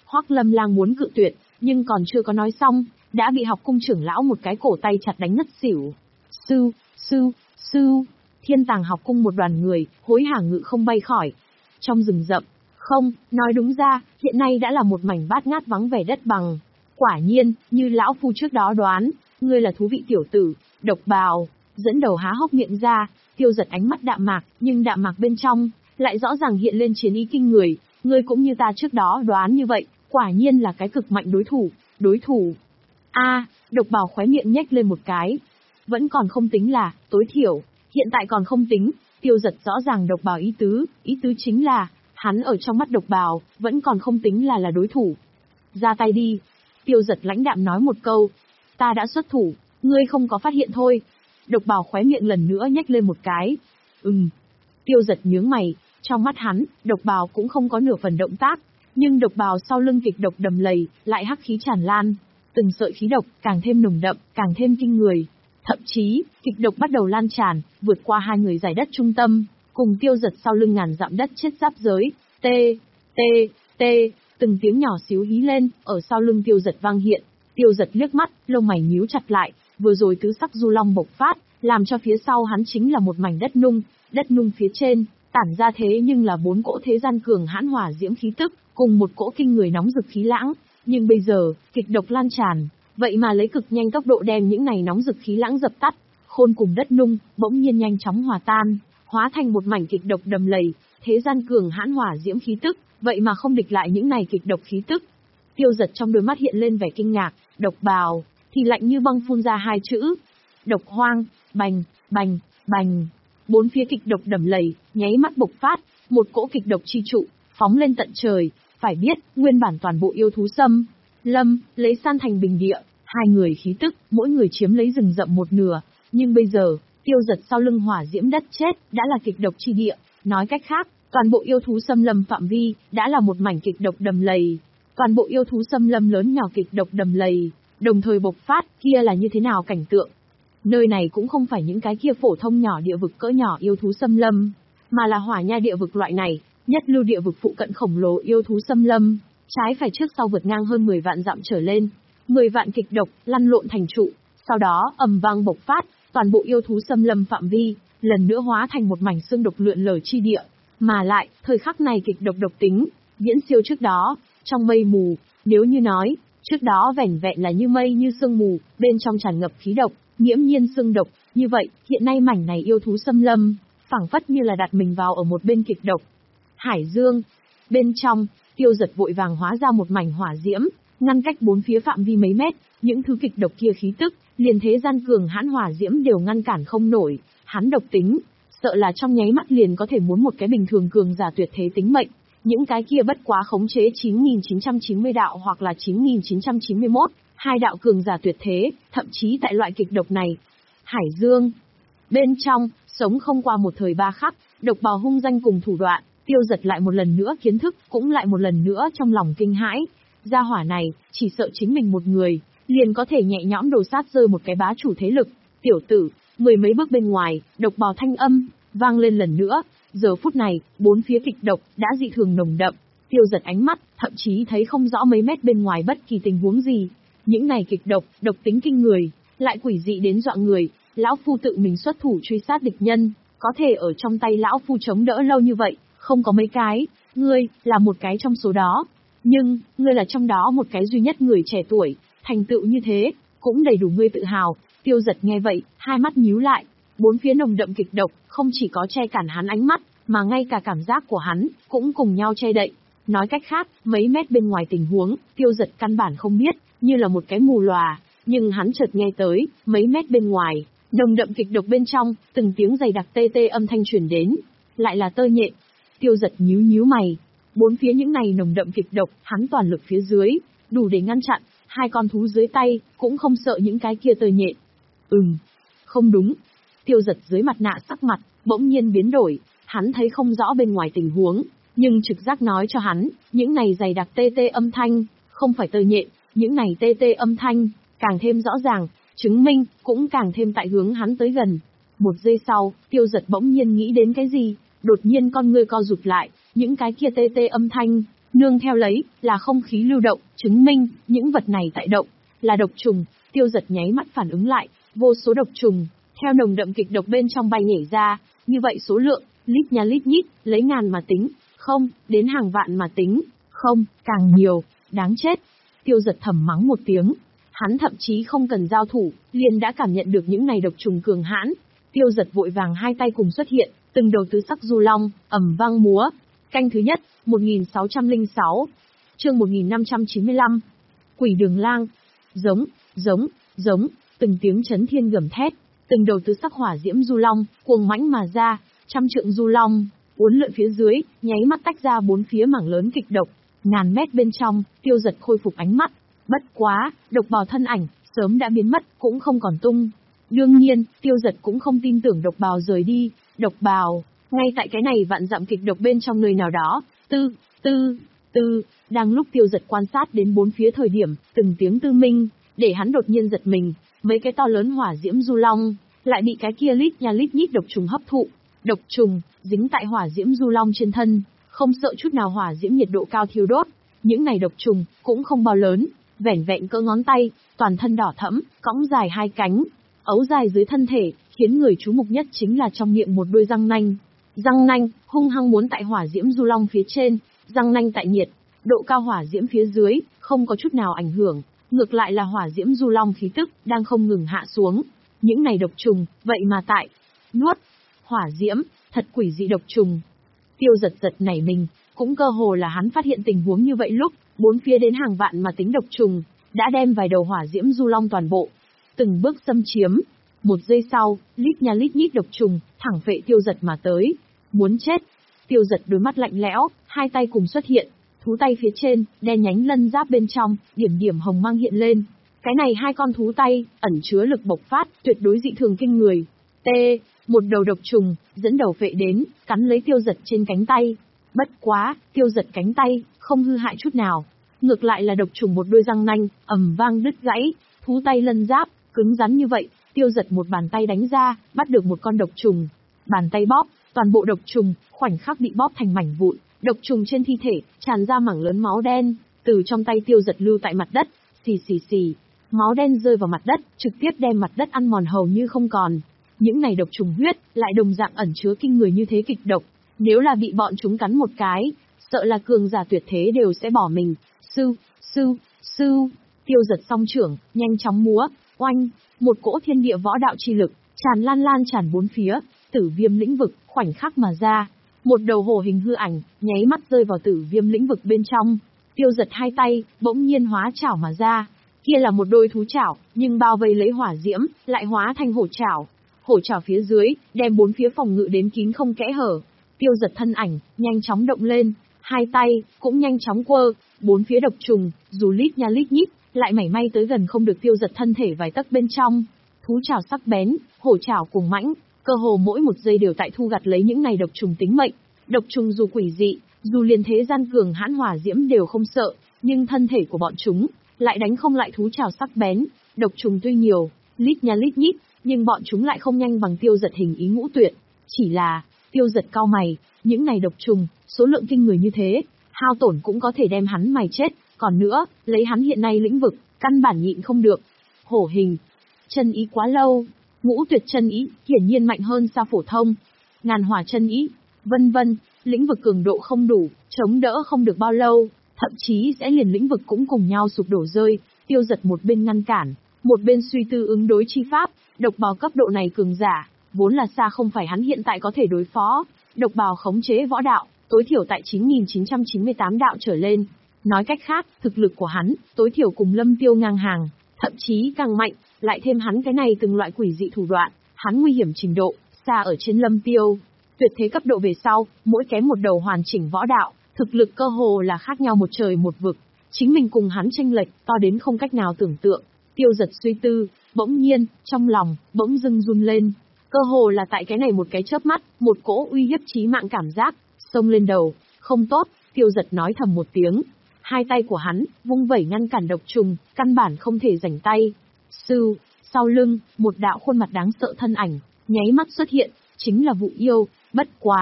Hoắc Lâm Lang muốn cự tuyệt, nhưng còn chưa có nói xong, đã bị học cung trưởng lão một cái cổ tay chặt đánh ngất xỉu. Sư, sư, sư, Thiên Tàng học cung một đoàn người, hối hả ngự không bay khỏi. Trong rừng rậm, không, nói đúng ra, hiện nay đã là một mảnh bát ngát vắng vẻ đất bằng. Quả nhiên, như lão phu trước đó đoán, ngươi là thú vị tiểu tử, Độc Bào, dẫn đầu há hốc miệng ra, Tiêu Giật ánh mắt đạm mạc, nhưng đạm mạc bên trong, lại rõ ràng hiện lên chiến ý kinh người, ngươi cũng như ta trước đó đoán như vậy, quả nhiên là cái cực mạnh đối thủ, đối thủ. A, Độc Bào khóe miệng nhếch lên một cái. Vẫn còn không tính là, tối thiểu, hiện tại còn không tính, Tiêu Giật rõ ràng Độc Bào ý tứ, ý tứ chính là, hắn ở trong mắt Độc Bào, vẫn còn không tính là là đối thủ. Ra tay đi. Tiêu Giật lãnh đạm nói một câu. Ta đã xuất thủ, ngươi không có phát hiện thôi. Độc Bào khóe miệng lần nữa nhếch lên một cái. Ừm. Tiêu Giật nhướng mày, trong mắt hắn, Độc Bào cũng không có nửa phần động tác, nhưng Độc Bào sau lưng kịch độc đầm lầy, lại hắc khí tràn lan, từng sợi khí độc càng thêm nồng đậm, càng thêm kinh người. Thậm chí, kịch độc bắt đầu lan tràn, vượt qua hai người giải đất trung tâm, cùng Tiêu Giật sau lưng ngàn dặm đất chết giáp giới. Tê, tê, tê, từng tiếng nhỏ xíu hí lên, ở sau lưng Tiêu Giật vang hiện. Tiêu Giật liếc mắt, lông mày nhíu chặt lại, vừa rồi tứ sắc du long bộc phát, làm cho phía sau hắn chính là một mảnh đất nung, đất nung phía trên, tản ra thế nhưng là bốn cỗ thế gian cường hãn hỏa diễm khí tức, cùng một cỗ kinh người nóng rực khí lãng. Nhưng bây giờ, kịch độc lan tràn, vậy mà lấy cực nhanh tốc độ đem những này nóng rực khí lãng dập tắt, khôn cùng đất nung, bỗng nhiên nhanh chóng hòa tan, hóa thành một mảnh kịch độc đầm lầy, thế gian cường hãn hỏa diễm khí tức, vậy mà không địch lại những này kịch độc khí tức. Tiêu Giật trong đôi mắt hiện lên vẻ kinh ngạc, Độc Bào, thì lạnh như băng phun ra hai chữ. Độc hoang, bành, bành, bành. Bốn phía kịch độc đầm lầy, nháy mắt bộc phát, một cỗ kịch độc chi trụ, phóng lên tận trời. Phải biết, nguyên bản toàn bộ yêu thú xâm lâm, lấy san thành bình địa, hai người khí tức, mỗi người chiếm lấy rừng rậm một nửa, nhưng bây giờ, Tiêu Giật sau lưng hỏa diễm đất chết, đã là kịch độc chi địa, nói cách khác, toàn bộ yêu thú xâm lâm phạm vi, đã là một mảnh kịch độc đầm lầy. Toàn bộ yêu thú xâm lâm lớn nhỏ kịch độc đầm lầy, đồng thời bộc phát, kia là như thế nào cảnh tượng? Nơi này cũng không phải những cái kia phổ thông nhỏ địa vực cỡ nhỏ yêu thú xâm lâm, mà là hỏa nha địa vực loại này, nhất lưu địa vực phụ cận khổng lồ yêu thú xâm lâm, trái phải trước sau vượt ngang hơn mười vạn dặm trở lên, mười vạn kịch độc lăn lộn thành trụ, sau đó ầm vang bộc phát, toàn bộ yêu thú xâm lâm phạm vi lần nữa hóa thành một mảnh xương độc lượn lờ chi địa, mà lại, thời khắc này kịch độc độc tính viễn siêu trước đó, trong mây mù, nếu như nói, trước đó vẻn vẹn là như mây như sương mù, bên trong tràn ngập khí độc, nghiễm nhiên xương độc, như vậy, hiện nay mảnh này yêu thú xâm lâm, phảng phất như là đặt mình vào ở một bên kịch độc. Hải Dương, bên trong, Tiêu Giật vội vàng hóa ra một mảnh hỏa diễm, ngăn cách bốn phía phạm vi mấy mét, những thứ kịch độc kia khí tức, liền thế gian cường hãn hỏa diễm đều ngăn cản không nổi, hắn độc tính, sợ là trong nháy mắt liền có thể muốn một cái bình thường cường giả tuyệt thế tính mệnh, những cái kia bất quá khống chế chín nghìn chín trăm chín mươi đạo hoặc là chín nghìn chín trăm chín mươi mốt, hai đạo cường giả tuyệt thế, thậm chí tại loại kịch độc này. Hải Dương, bên trong, sống không qua một thời ba khắc, Độc Bào hung danh cùng thủ đoạn, Tiêu Giật lại một lần nữa kiến thức, cũng lại một lần nữa trong lòng kinh hãi. Gia hỏa này, chỉ sợ chính mình một người, liền có thể nhẹ nhõm đồ sát rơi một cái bá chủ thế lực. Tiểu tử, mười mấy bước bên ngoài, Độc Bào thanh âm vang lên lần nữa. Giờ phút này, bốn phía kịch độc đã dị thường nồng đậm. Tiêu Giật ánh mắt, thậm chí thấy không rõ mấy mét bên ngoài bất kỳ tình huống gì. Những này kịch độc, độc tính kinh người, lại quỷ dị đến dọa người. Lão phu tự mình xuất thủ truy sát địch nhân, có thể ở trong tay lão phu chống đỡ lâu như vậy, không có mấy cái. Ngươi là một cái trong số đó, nhưng ngươi là trong đó một cái duy nhất người trẻ tuổi, thành tựu như thế, cũng đầy đủ ngươi tự hào. Tiêu Giật nghe vậy, hai mắt nhíu lại. Bốn phía nồng đậm kịch độc, không chỉ có che cản hắn ánh mắt, mà ngay cả cảm giác của hắn, cũng cùng nhau che đậy. Nói cách khác, mấy mét bên ngoài tình huống, Tiêu Giật căn bản không biết, như là một cái mù lòa, nhưng hắn chợt nghe tới, mấy mét bên ngoài, nồng đậm kịch độc bên trong, từng tiếng dày đặc tê tê âm thanh truyền đến, lại là tơ nhện. Tiêu Giật nhíu nhíu mày, bốn phía những này nồng đậm kịch độc, hắn toàn lực phía dưới, đủ để ngăn chặn, hai con thú dưới tay, cũng không sợ những cái kia tơ nhện. Ừm, không đúng. Tiêu Giật dưới mặt nạ sắc mặt, bỗng nhiên biến đổi, hắn thấy không rõ bên ngoài tình huống, nhưng trực giác nói cho hắn, những này dày đặc tê tê âm thanh, không phải tơ nhện, những này tê tê âm thanh, càng thêm rõ ràng, chứng minh, cũng càng thêm tại hướng hắn tới gần. Một giây sau, Tiêu Giật bỗng nhiên nghĩ đến cái gì, đột nhiên con ngươi co rụt lại, những cái kia tê tê âm thanh, Nương theo lấy, là không khí lưu động, chứng minh, những vật này tại động, là độc trùng. Tiêu Giật nháy mắt phản ứng lại, vô số độc trùng, theo nồng đậm kịch độc bên trong bay nhảy ra, như vậy số lượng, lít nha lít nhít, lấy ngàn mà tính, không, đến hàng vạn mà tính, không, càng nhiều, đáng chết. Tiêu Giật thầm mắng một tiếng, hắn thậm chí không cần giao thủ, liền đã cảm nhận được những này độc trùng cường hãn. Tiêu Giật vội vàng hai tay cùng xuất hiện, từng đầu tứ sắc du long, ầm vang múa. Canh thứ nhất, một nghìn sáu trăm lẻ sáu, chương một nghìn năm trăm chín mươi lăm. Quỷ Đường Lang. Giống, giống, giống, từng tiếng chấn thiên gầm thét, từng đầu tứ sắc hỏa diễm du long, cuồng mãnh mà ra, trăm trượng du long, uốn lượn phía dưới, nháy mắt tách ra bốn phía mảng lớn kịch độc, ngàn mét bên trong, Tiêu Giật khôi phục ánh mắt. Bất quá, độc bào thân ảnh, sớm đã biến mất, cũng không còn tung. Đương nhiên, Tiêu Giật cũng không tin tưởng độc bào rời đi, độc bào, ngay tại cái này vạn dặm kịch độc bên trong nơi nào đó, tư, tư, tư, đang lúc Tiêu Giật quan sát đến bốn phía thời điểm, từng tiếng tư minh, để hắn đột nhiên giật mình, mấy cái to lớn hỏa diễm du long, lại bị cái kia lít nha lít nhít độc trùng hấp thụ. Độc trùng, dính tại hỏa diễm du long trên thân, không sợ chút nào hỏa diễm nhiệt độ cao thiêu đốt. Những này độc trùng, cũng không bao lớn, vẻn vẹn cỡ ngón tay, toàn thân đỏ thẫm, cõng dài hai cánh, ấu dài dưới thân thể, khiến người chú mục nhất chính là trong miệng một đôi răng nanh. Răng nanh, hung hăng muốn tại hỏa diễm du long phía trên, răng nanh tại nhiệt, độ cao hỏa diễm phía dưới, không có chút nào ảnh hưởng, ngược lại là hỏa diễm du long khí tức, đang không ngừng hạ xuống. Những này độc trùng, vậy mà tại, nuốt, hỏa diễm, thật quỷ dị độc trùng. Tiêu Giật giật nảy mình, cũng cơ hồ là hắn phát hiện tình huống như vậy lúc, bốn phía đến hàng vạn mà tính độc trùng, đã đem vài đầu hỏa diễm du long toàn bộ, từng bước xâm chiếm. Một giây sau, lít nha lít nhít độc trùng, thẳng phệ Tiêu Giật mà tới, muốn chết. Tiêu Giật đôi mắt lạnh lẽo, hai tay cùng xuất hiện, thú tay phía trên, đen nhánh lân giáp bên trong, điểm điểm hồng mang hiện lên. Cái này hai con thú tay, ẩn chứa lực bộc phát, tuyệt đối dị thường kinh người. T, một đầu độc trùng, dẫn đầu phệ đến, cắn lấy Tiêu Giật trên cánh tay. Bất quá, Tiêu Giật cánh tay, không hư hại chút nào. Ngược lại là độc trùng một đôi răng nanh, ầm vang đứt gãy, thú tay lân giáp, cứng rắn như vậy, Tiêu Giật một bàn tay đánh ra, bắt được một con độc trùng. Bàn tay bóp, toàn bộ độc trùng, khoảnh khắc bị bóp thành mảnh vụn, độc trùng trên thi thể, tràn ra mảng lớn máu đen, từ trong tay Tiêu Giật lưu tại mặt đất, xì xì xì. Máu đen rơi vào mặt đất, trực tiếp đem mặt đất ăn mòn hầu như không còn. Những này độc trùng huyết, lại đồng dạng ẩn chứa kinh người như thế kịch độc. Nếu là bị bọn chúng cắn một cái, sợ là cường giả tuyệt thế đều sẽ bỏ mình. Sư, sư, sư, Tiêu Giật song trưởng, nhanh chóng múa, oanh, một cỗ thiên địa võ đạo chi lực, tràn lan lan tràn bốn phía, tử viêm lĩnh vực, khoảnh khắc mà ra. Một đầu hổ hình hư ảnh, nháy mắt rơi vào tử viêm lĩnh vực bên trong. Tiêu Giật hai tay, bỗng nhiên hóa chảo mà ra. Kia là một đôi thú chảo, nhưng bao vây lấy hỏa diễm, lại hóa thành hổ chảo. Hổ chảo phía dưới, đem bốn phía phòng ngự đến kín không kẽ hở. Tiêu Giật thân ảnh, nhanh chóng động lên, hai tay, cũng nhanh chóng quơ, bốn phía độc trùng, dù lít nha lít nhít, lại mảy may tới gần không được Tiêu Giật thân thể vài tấc bên trong. Thú chảo sắc bén, hổ chảo cùng mãnh, cơ hồ mỗi một giây đều tại thu gặt lấy những này độc trùng tính mệnh. Độc trùng dù quỷ dị, dù liền thế gian cường hãn hỏa diễm đều không sợ, nhưng thân thể của bọn chúng lại đánh không lại thú chảo sắc bén. Độc trùng tuy nhiều, lít nha lít nhít, nhưng bọn chúng lại không nhanh bằng Tiêu Giật hình ý ngũ tuyệt. Chỉ là, Tiêu Giật cau mày, những này độc trùng, số lượng kinh người như thế, hao tổn cũng có thể đem hắn mày chết, còn nữa, lấy hắn hiện nay lĩnh vực, căn bản nhịn không được. Hổ hình, chân ý quá lâu, ngũ tuyệt chân ý, hiển nhiên mạnh hơn xa phổ thông. Ngàn hỏa chân ý, vân vân, lĩnh vực cường độ không đủ, chống đỡ không được bao lâu, thậm chí sẽ liền lĩnh vực cũng cùng nhau sụp đổ rơi. Tiêu Giật một bên ngăn cản, một bên suy tư ứng đối chi pháp. Độc bào cấp độ này cường giả, vốn là xa không phải hắn hiện tại có thể đối phó. Độc bào khống chế võ đạo, tối thiểu tại chín nghìn chín trăm chín mươi tám đạo trở lên. Nói cách khác, thực lực của hắn, tối thiểu cùng Lâm Tiêu ngang hàng, thậm chí càng mạnh, lại thêm hắn cái này từng loại quỷ dị thủ đoạn, hắn nguy hiểm trình độ, xa ở trên Lâm Tiêu. Tuyệt thế cấp độ về sau, mỗi kém một đầu hoàn chỉnh võ đạo, thực lực cơ hồ là khác nhau một trời một vực. Chính mình cùng hắn chênh lệch, to đến không cách nào tưởng tượng. Tiêu Giật suy tư, bỗng nhiên, trong lòng, bỗng dưng run lên. Cơ hồ là tại cái này một cái chớp mắt, một cỗ uy hiếp chí mạng cảm giác, xông lên đầu. Không tốt, Tiêu Giật nói thầm một tiếng. Hai tay của hắn, vung vẩy ngăn cản độc trùng, căn bản không thể rảnh tay. Sư, sau lưng, một đạo khuôn mặt đáng sợ thân ảnh, nháy mắt xuất hiện, chính là Vụ Yêu. Bất quá,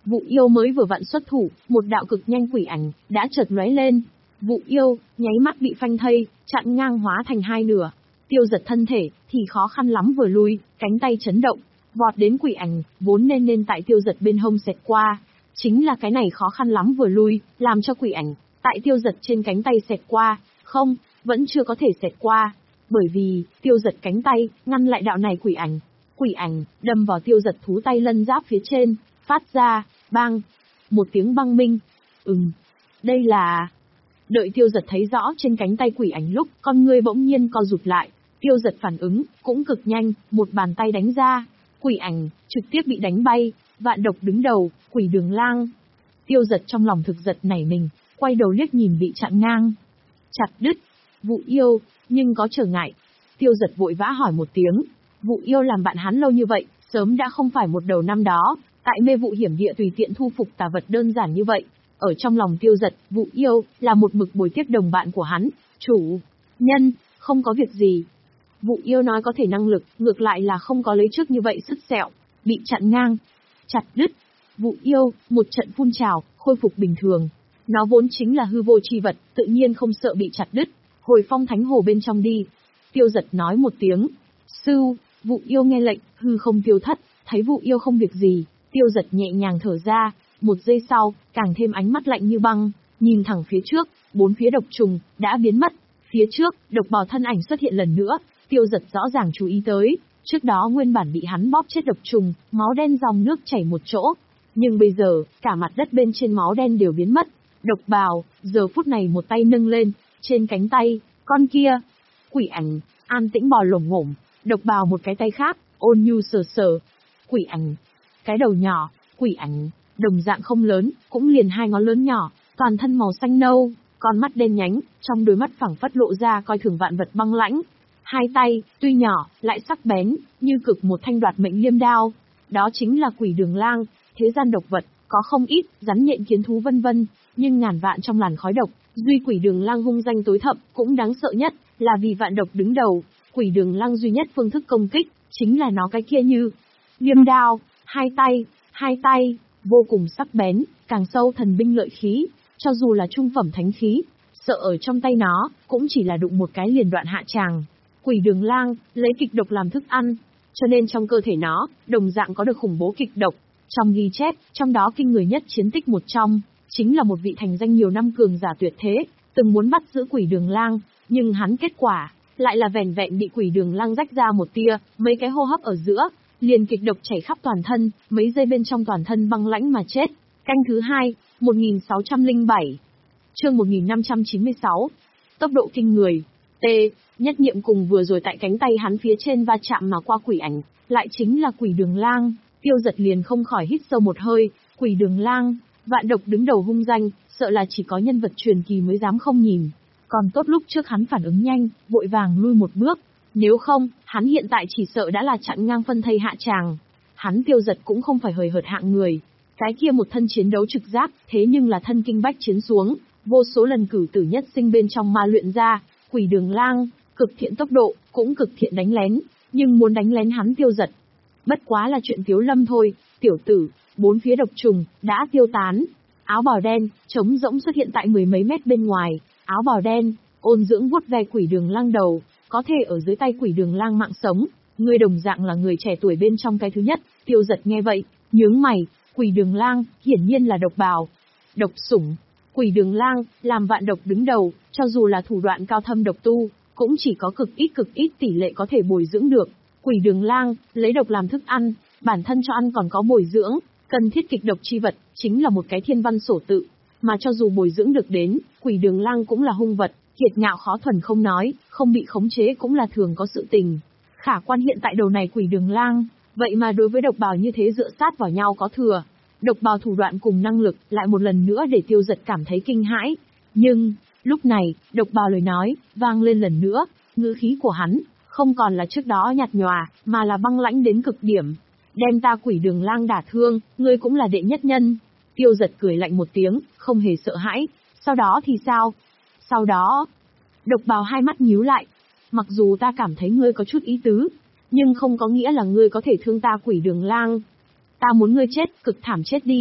Vụ yêu mới vừa vặn xuất thủ, một đạo cực nhanh quỷ ảnh đã chợt lóe lên. Vụ yêu nháy mắt bị phanh thây, chặn ngang hóa thành hai nửa. Tiêu Giật thân thể thì khó khăn lắm vừa lui, cánh tay chấn động, vọt đến quỷ ảnh vốn nên nên tại Tiêu Giật bên hông xẹt qua. Chính là cái này khó khăn lắm vừa lui, làm cho quỷ ảnh tại Tiêu Giật trên cánh tay xẹt qua, không, vẫn chưa có thể xẹt qua, bởi vì Tiêu Giật cánh tay ngăn lại đạo này quỷ ảnh. Quỷ ảnh đâm vào Tiêu Giật thú tay lân giáp phía trên, phát ra bang một tiếng băng minh. Ừm, đây là... Đợi Tiêu Giật thấy rõ trên cánh tay quỷ ảnh lúc, con ngươi bỗng nhiên co rụt lại. Tiêu Giật phản ứng cũng cực nhanh, một bàn tay đánh ra, quỷ ảnh trực tiếp bị đánh bay. Vạn độc đứng đầu, quỷ đường lang. Tiêu Giật trong lòng thực giật nảy mình, quay đầu liếc nhìn bị chặn ngang, chặt đứt. Vụ yêu, nhưng có trở ngại. Tiêu Giật vội vã hỏi một tiếng. Vụ yêu làm bạn hắn lâu như vậy, sớm đã không phải một đầu năm đó, tại mê vụ hiểm địa tùy tiện thu phục tà vật đơn giản như vậy. Ở trong lòng Tiêu Giật, vụ yêu là một mực bồi tiếp đồng bạn của hắn, chủ nhân, không có việc gì. Vụ yêu nói có thể năng lực, ngược lại là không có lấy trước như vậy sứt sẹo, bị chặn ngang, chặt đứt. Vụ yêu, một trận phun trào, khôi phục bình thường. Nó vốn chính là hư vô chi vật, tự nhiên không sợ bị chặt đứt. Hồi phong thánh hồ bên trong đi. Tiêu Giật nói một tiếng. Sưu, vụ yêu nghe lệnh, hư không tiêu thất, thấy vụ yêu không việc gì. Tiêu Giật nhẹ nhàng thở ra, một giây sau, càng thêm ánh mắt lạnh như băng, nhìn thẳng phía trước, bốn phía độc trùng đã biến mất. Phía trước, độc bào thân ảnh xuất hiện lần nữa, Tiêu Giật rõ ràng chú ý tới. Trước đó nguyên bản bị hắn bóp chết độc trùng, máu đen dòng nước chảy một chỗ. Nhưng bây giờ, cả mặt đất bên trên máu đen đều biến mất. Độc bào, giờ phút này một tay nâng lên, trên cánh tay, con kia. Quỷ ảnh, an tĩnh bò lổm ngổm, độc bào một cái tay khác, ôn nhu sờ sờ. Quỷ ảnh, cái đầu nhỏ, quỷ ảnh, đồng dạng không lớn, cũng liền hai ngón lớn nhỏ, toàn thân màu xanh nâu, con mắt đen nhánh, trong đôi mắt phẳng phất lộ ra coi thường vạn vật băng lãnh. Hai tay, tuy nhỏ, lại sắc bén, như cực một thanh đoạt mệnh liêm đao. Đó chính là quỷ đường lang, thế gian độc vật, có không ít, rắn nhện kiến thú vân vân, nhưng ngàn vạn trong làn khói độc, duy quỷ đường lang hung danh tối thậm, cũng đáng sợ nhất, là vì vạn độc đứng đầu. Quỷ đường lang duy nhất phương thức công kích, chính là nó cái kia như liêm đao, hai tay, hai tay, vô cùng sắc bén, càng sâu thần binh lợi khí, cho dù là trung phẩm thánh khí, sợ ở trong tay nó, cũng chỉ là đụng một cái liền đoạn hạ tràng. Quỷ đường lang, lấy kịch độc làm thức ăn, cho nên trong cơ thể nó, đồng dạng có được khủng bố kịch độc. Trong ghi chép, trong đó kinh người nhất chiến tích một trong, chính là một vị thành danh nhiều năm cường giả tuyệt thế, từng muốn bắt giữ quỷ đường lang, nhưng hắn kết quả, lại là vẻn vẹn bị quỷ đường lang rách ra một tia, mấy cái hô hấp ở giữa, liền kịch độc chảy khắp toàn thân, mấy giây bên trong toàn thân băng lãnh mà chết. Canh thứ hai, một nghìn sáu trăm lẻ bảy. Chương một nghìn năm trăm chín mươi sáu. Tốc độ kinh người. T. Nhất niệm cùng vừa rồi tại cánh tay hắn phía trên va chạm mà qua quỷ ảnh, lại chính là quỷ đường lang. Tiêu Giật liền không khỏi hít sâu một hơi. Quỷ đường lang, vạn độc đứng đầu hung danh, sợ là chỉ có nhân vật truyền kỳ mới dám không nhìn. Còn tốt lúc trước hắn phản ứng nhanh, vội vàng lui một bước. Nếu không, hắn hiện tại chỉ sợ đã là chặn ngang phân thây hạ tràng. Hắn Tiêu Giật cũng không phải hời hợt hạng người. Cái kia một thân chiến đấu trực giác, thế nhưng là thân kinh bách chiến xuống, vô số lần cử tử nhất sinh bên trong ma luyện ra. Quỷ đường lang, cực thiện tốc độ, cũng cực thiện đánh lén, nhưng muốn đánh lén hắn Tiêu Giật, bất quá là chuyện Tiếu Lâm thôi. Tiểu tử, bốn phía độc trùng đã tiêu tán. Áo bào đen trống rỗng xuất hiện tại mười mấy mét bên ngoài. Áo bào đen ôn dưỡng vuốt ve quỷ đường lang đầu, có thể ở dưới tay quỷ đường lang mạng sống. Ngươi đồng dạng là người trẻ tuổi bên trong cái thứ nhất. Tiêu Giật nghe vậy, nhướng mày. Quỷ đường lang hiển nhiên là độc bào, độc sủng. Quỷ đường lang làm vạn độc đứng đầu, cho dù là thủ đoạn cao thâm độc tu, cũng chỉ có cực ít cực ít tỷ lệ có thể bồi dưỡng được. Quỷ đường lang lấy độc làm thức ăn, bản thân cho ăn còn có bồi dưỡng, cần thiết kịch độc chi vật, chính là một cái thiên văn sổ tự, mà cho dù bồi dưỡng được đến, quỷ đường lang cũng là hung vật, kiệt ngạo khó thuần không nói, không bị khống chế cũng là thường có sự tình. Khả quan hiện tại đầu này quỷ đường lang, vậy mà đối với độc bào như thế dựa sát vào nhau có thừa. Độc bào thủ đoạn cùng năng lực lại một lần nữa để Tiêu Giật cảm thấy kinh hãi. Nhưng, lúc này, độc bào lời nói, vang lên lần nữa, ngữ khí của hắn, không còn là trước đó nhạt nhòa, mà là băng lãnh đến cực điểm. Đem ta quỷ đường lang đả thương, ngươi cũng là đệ nhất nhân. Tiêu Giật cười lạnh một tiếng, không hề sợ hãi. Sau đó thì sao? Sau đó, độc bào hai mắt nhíu lại. Mặc dù ta cảm thấy ngươi có chút ý tứ, nhưng không có nghĩa là ngươi có thể thương ta quỷ đường lang. Ta muốn ngươi chết, cực thảm chết đi.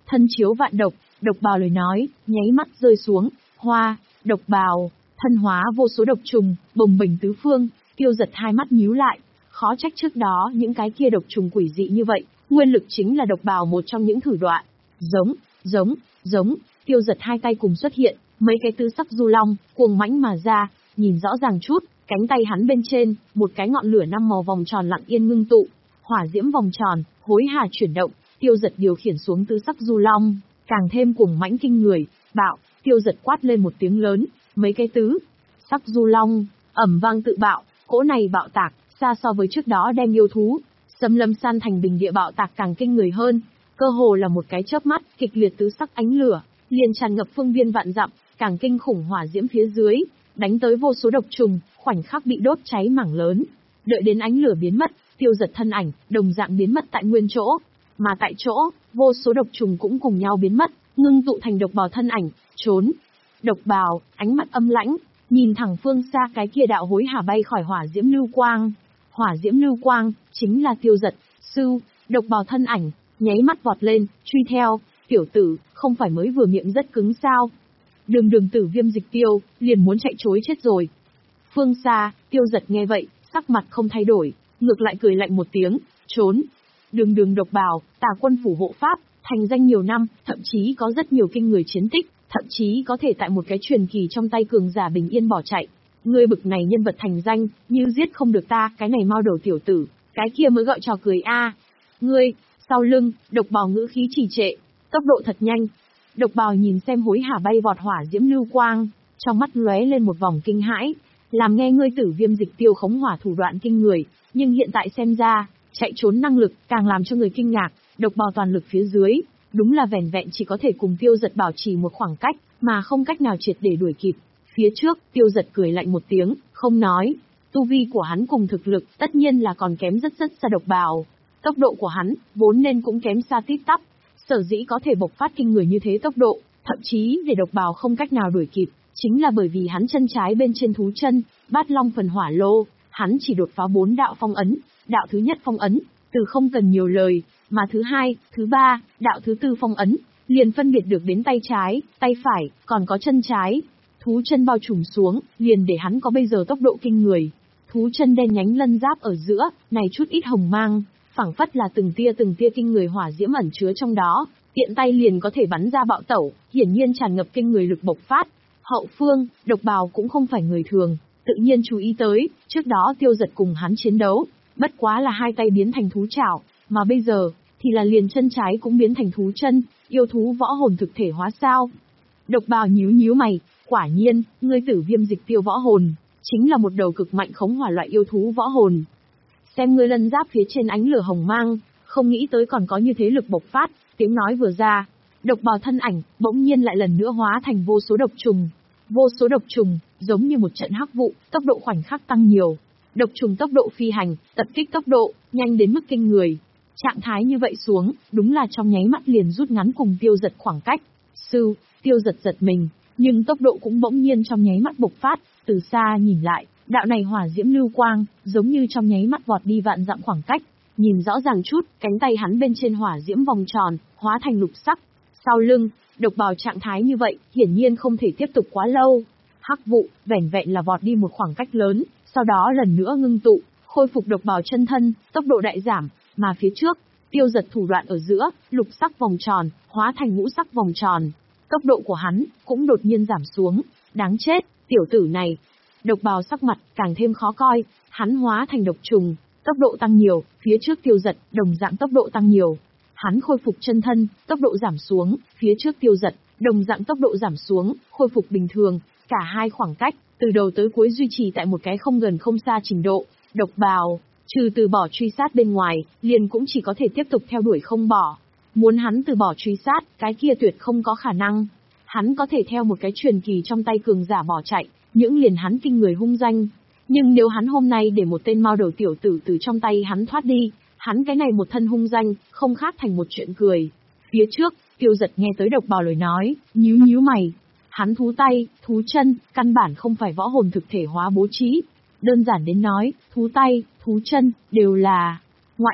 thân chiếu vạn độc, độc bào lời nói, nháy mắt rơi xuống, hoa, độc bào, thân hóa vô số độc trùng, bồng bềnh tứ phương, Tiêu Giật hai mắt nhíu lại, khó trách trước đó những cái kia độc trùng quỷ dị như vậy, nguyên lực chính là độc bào một trong những thử đoạn. Giống, giống, giống, Tiêu Giật hai tay cùng xuất hiện, mấy cái tứ sắc du long, cuồng mãnh mà ra, nhìn rõ ràng chút, cánh tay hắn bên trên, một cái ngọn lửa năm màu vòng tròn lặng yên ngưng tụ, hỏa diễm vòng tròn, hối hà chuyển động, Tiêu Giật điều khiển xuống tứ sắc du long, càng thêm cuồng mãnh kinh người, bạo, Tiêu Giật quát lên một tiếng lớn, mấy cái tứ sắc du long, ầm vang tự bạo, cỗ này bạo tạc, xa so với trước đó đem yêu thú, xâm lâm san thành bình địa bạo tạc càng kinh người hơn, cơ hồ là một cái chớp mắt, kịch liệt tứ sắc ánh lửa, liền tràn ngập phương viên vạn dặm, càng kinh khủng hỏa diễm phía dưới, đánh tới vô số độc trùng, khoảnh khắc bị đốt cháy mảng lớn. Đợi đến ánh lửa biến mất, Tiêu Giật thân ảnh, đồng dạng biến mất tại nguyên chỗ, mà tại chỗ, vô số độc trùng cũng cùng nhau biến mất, ngưng tụ thành độc bào thân ảnh, trốn. Độc bào, ánh mắt âm lãnh, nhìn thẳng phương xa cái kia đạo hối hả bay khỏi hỏa diễm lưu quang. Hỏa diễm lưu quang, chính là Tiêu Giật, sư, độc bào thân ảnh, nháy mắt vọt lên, truy theo, tiểu tử, không phải mới vừa miệng rất cứng sao. Đường đường tử viêm dịch tiêu, liền muốn chạy trối chết rồi. Phương xa, Tiêu Giật nghe vậy, sắc mặt không thay đổi, ngược lại cười lạnh một tiếng, trốn. Đường đường độc bào, Tà Quân phủ hộ pháp, thành danh nhiều năm, thậm chí có rất nhiều kinh người chiến tích, thậm chí có thể tại một cái truyền kỳ trong tay cường giả bình yên bỏ chạy. Ngươi bực này nhân vật thành danh, như giết không được ta, cái này mau đầu tiểu tử, cái kia mới gọi trò cười a. Ngươi, sau lưng, độc bào ngữ khí trì trệ, tốc độ thật nhanh. Độc bào nhìn xem hối hả bay vọt hỏa diễm lưu quang, trong mắt lóe lên một vòng kinh hãi, làm nghe ngươi tử viêm dịch tiêu khống hỏa thủ đoạn kinh người, nhưng hiện tại xem ra, chạy trốn năng lực càng làm cho người kinh ngạc, độc bào toàn lực phía dưới, đúng là vẻn vẹn chỉ có thể cùng Tiêu Giật bảo trì một khoảng cách, mà không cách nào triệt để đuổi kịp. Phía trước, Tiêu Giật cười lạnh một tiếng, không nói, tu vi của hắn cùng thực lực, tất nhiên là còn kém rất rất xa độc bào. Tốc độ của hắn, vốn nên cũng kém xa tít tắp, sở dĩ có thể bộc phát kinh người như thế tốc độ, thậm chí để độc bào không cách nào đuổi kịp, chính là bởi vì hắn chân trái bên trên thú chân, bát long phần hỏa lô, hắn chỉ đột phá bốn đạo phong ấn, đạo thứ nhất phong ấn, từ không cần nhiều lời, mà thứ hai, thứ ba, đạo thứ tư phong ấn, liền phân biệt được đến tay trái, tay phải, còn có chân trái. Thú chân bao trùm xuống, liền để hắn có bây giờ tốc độ kinh người. Thú chân đen nhánh lân giáp ở giữa, này chút ít hồng mang, phảng phất là từng tia từng tia kinh người hỏa diễm ẩn chứa trong đó, tiện tay liền có thể bắn ra bạo tẩu, hiển nhiên tràn ngập kinh người lực bộc phát. Hậu phương, độc bào cũng không phải người thường, tự nhiên chú ý tới, trước đó Tiêu Giật cùng hắn chiến đấu, bất quá là hai tay biến thành thú chảo, mà bây giờ, thì là liền chân trái cũng biến thành thú chân, yêu thú võ hồn thực thể hóa sao. Độc bào nhíu nhíu mày, quả nhiên, ngươi tử viêm dịch tiêu võ hồn, chính là một đầu cực mạnh khống hỏa loại yêu thú võ hồn. Xem ngươi lân giáp phía trên ánh lửa hồng mang, không nghĩ tới còn có như thế lực bộc phát, tiếng nói vừa ra, độc bào thân ảnh, bỗng nhiên lại lần nữa hóa thành vô số độc trùng. Vô số độc trùng, giống như một trận hắc vụ, tốc độ khoảnh khắc tăng nhiều. Độc trùng tốc độ phi hành, tập kích tốc độ, nhanh đến mức kinh người. Trạng thái như vậy xuống, đúng là trong nháy mắt liền rút ngắn cùng Tiêu Giật khoảng cách. Sư, Tiêu Giật giật mình, nhưng tốc độ cũng bỗng nhiên trong nháy mắt bộc phát, từ xa nhìn lại, đạo này hỏa diễm lưu quang, giống như trong nháy mắt vọt đi vạn dặm khoảng cách. Nhìn rõ ràng chút, cánh tay hắn bên trên hỏa diễm vòng tròn, hóa thành lục sắc. Sau lưng, độc bào trạng thái như vậy, hiển nhiên không thể tiếp tục quá lâu. Hắc vụ, vẻn vẹn là vọt đi một khoảng cách lớn, sau đó lần nữa ngưng tụ, khôi phục độc bào chân thân, tốc độ đại giảm, mà phía trước, Tiêu Giật thủ đoạn ở giữa, lục sắc vòng tròn, hóa thành ngũ sắc vòng tròn. Tốc độ của hắn, cũng đột nhiên giảm xuống, đáng chết, tiểu tử này. Độc bào sắc mặt, càng thêm khó coi, hắn hóa thành độc trùng, tốc độ tăng nhiều, phía trước Tiêu Giật, đồng dạng tốc độ tăng nhiều. Hắn khôi phục chân thân, tốc độ giảm xuống, phía trước Tiêu Giật, đồng dạng tốc độ giảm xuống, khôi phục bình thường, cả hai khoảng cách, từ đầu tới cuối duy trì tại một cái không gần không xa trình độ. Độc bào, trừ từ bỏ truy sát bên ngoài, liền cũng chỉ có thể tiếp tục theo đuổi không bỏ. Muốn hắn từ bỏ truy sát, cái kia tuyệt không có khả năng. Hắn có thể theo một cái truyền kỳ trong tay cường giả bỏ chạy, những liền hắn kinh người hung danh. Nhưng nếu hắn hôm nay để một tên mao đầu tiểu tử từ trong tay hắn thoát đi, hắn cái này một thân hung danh, không khác thành một chuyện cười. Phía trước, Tiêu Giật nghe tới độc bào lời nói, nhíu nhíu mày. Hắn thú tay, thú chân, căn bản không phải võ hồn thực thể hóa bố trí. Đơn giản đến nói, thú tay, thú chân, đều là ngoại vật,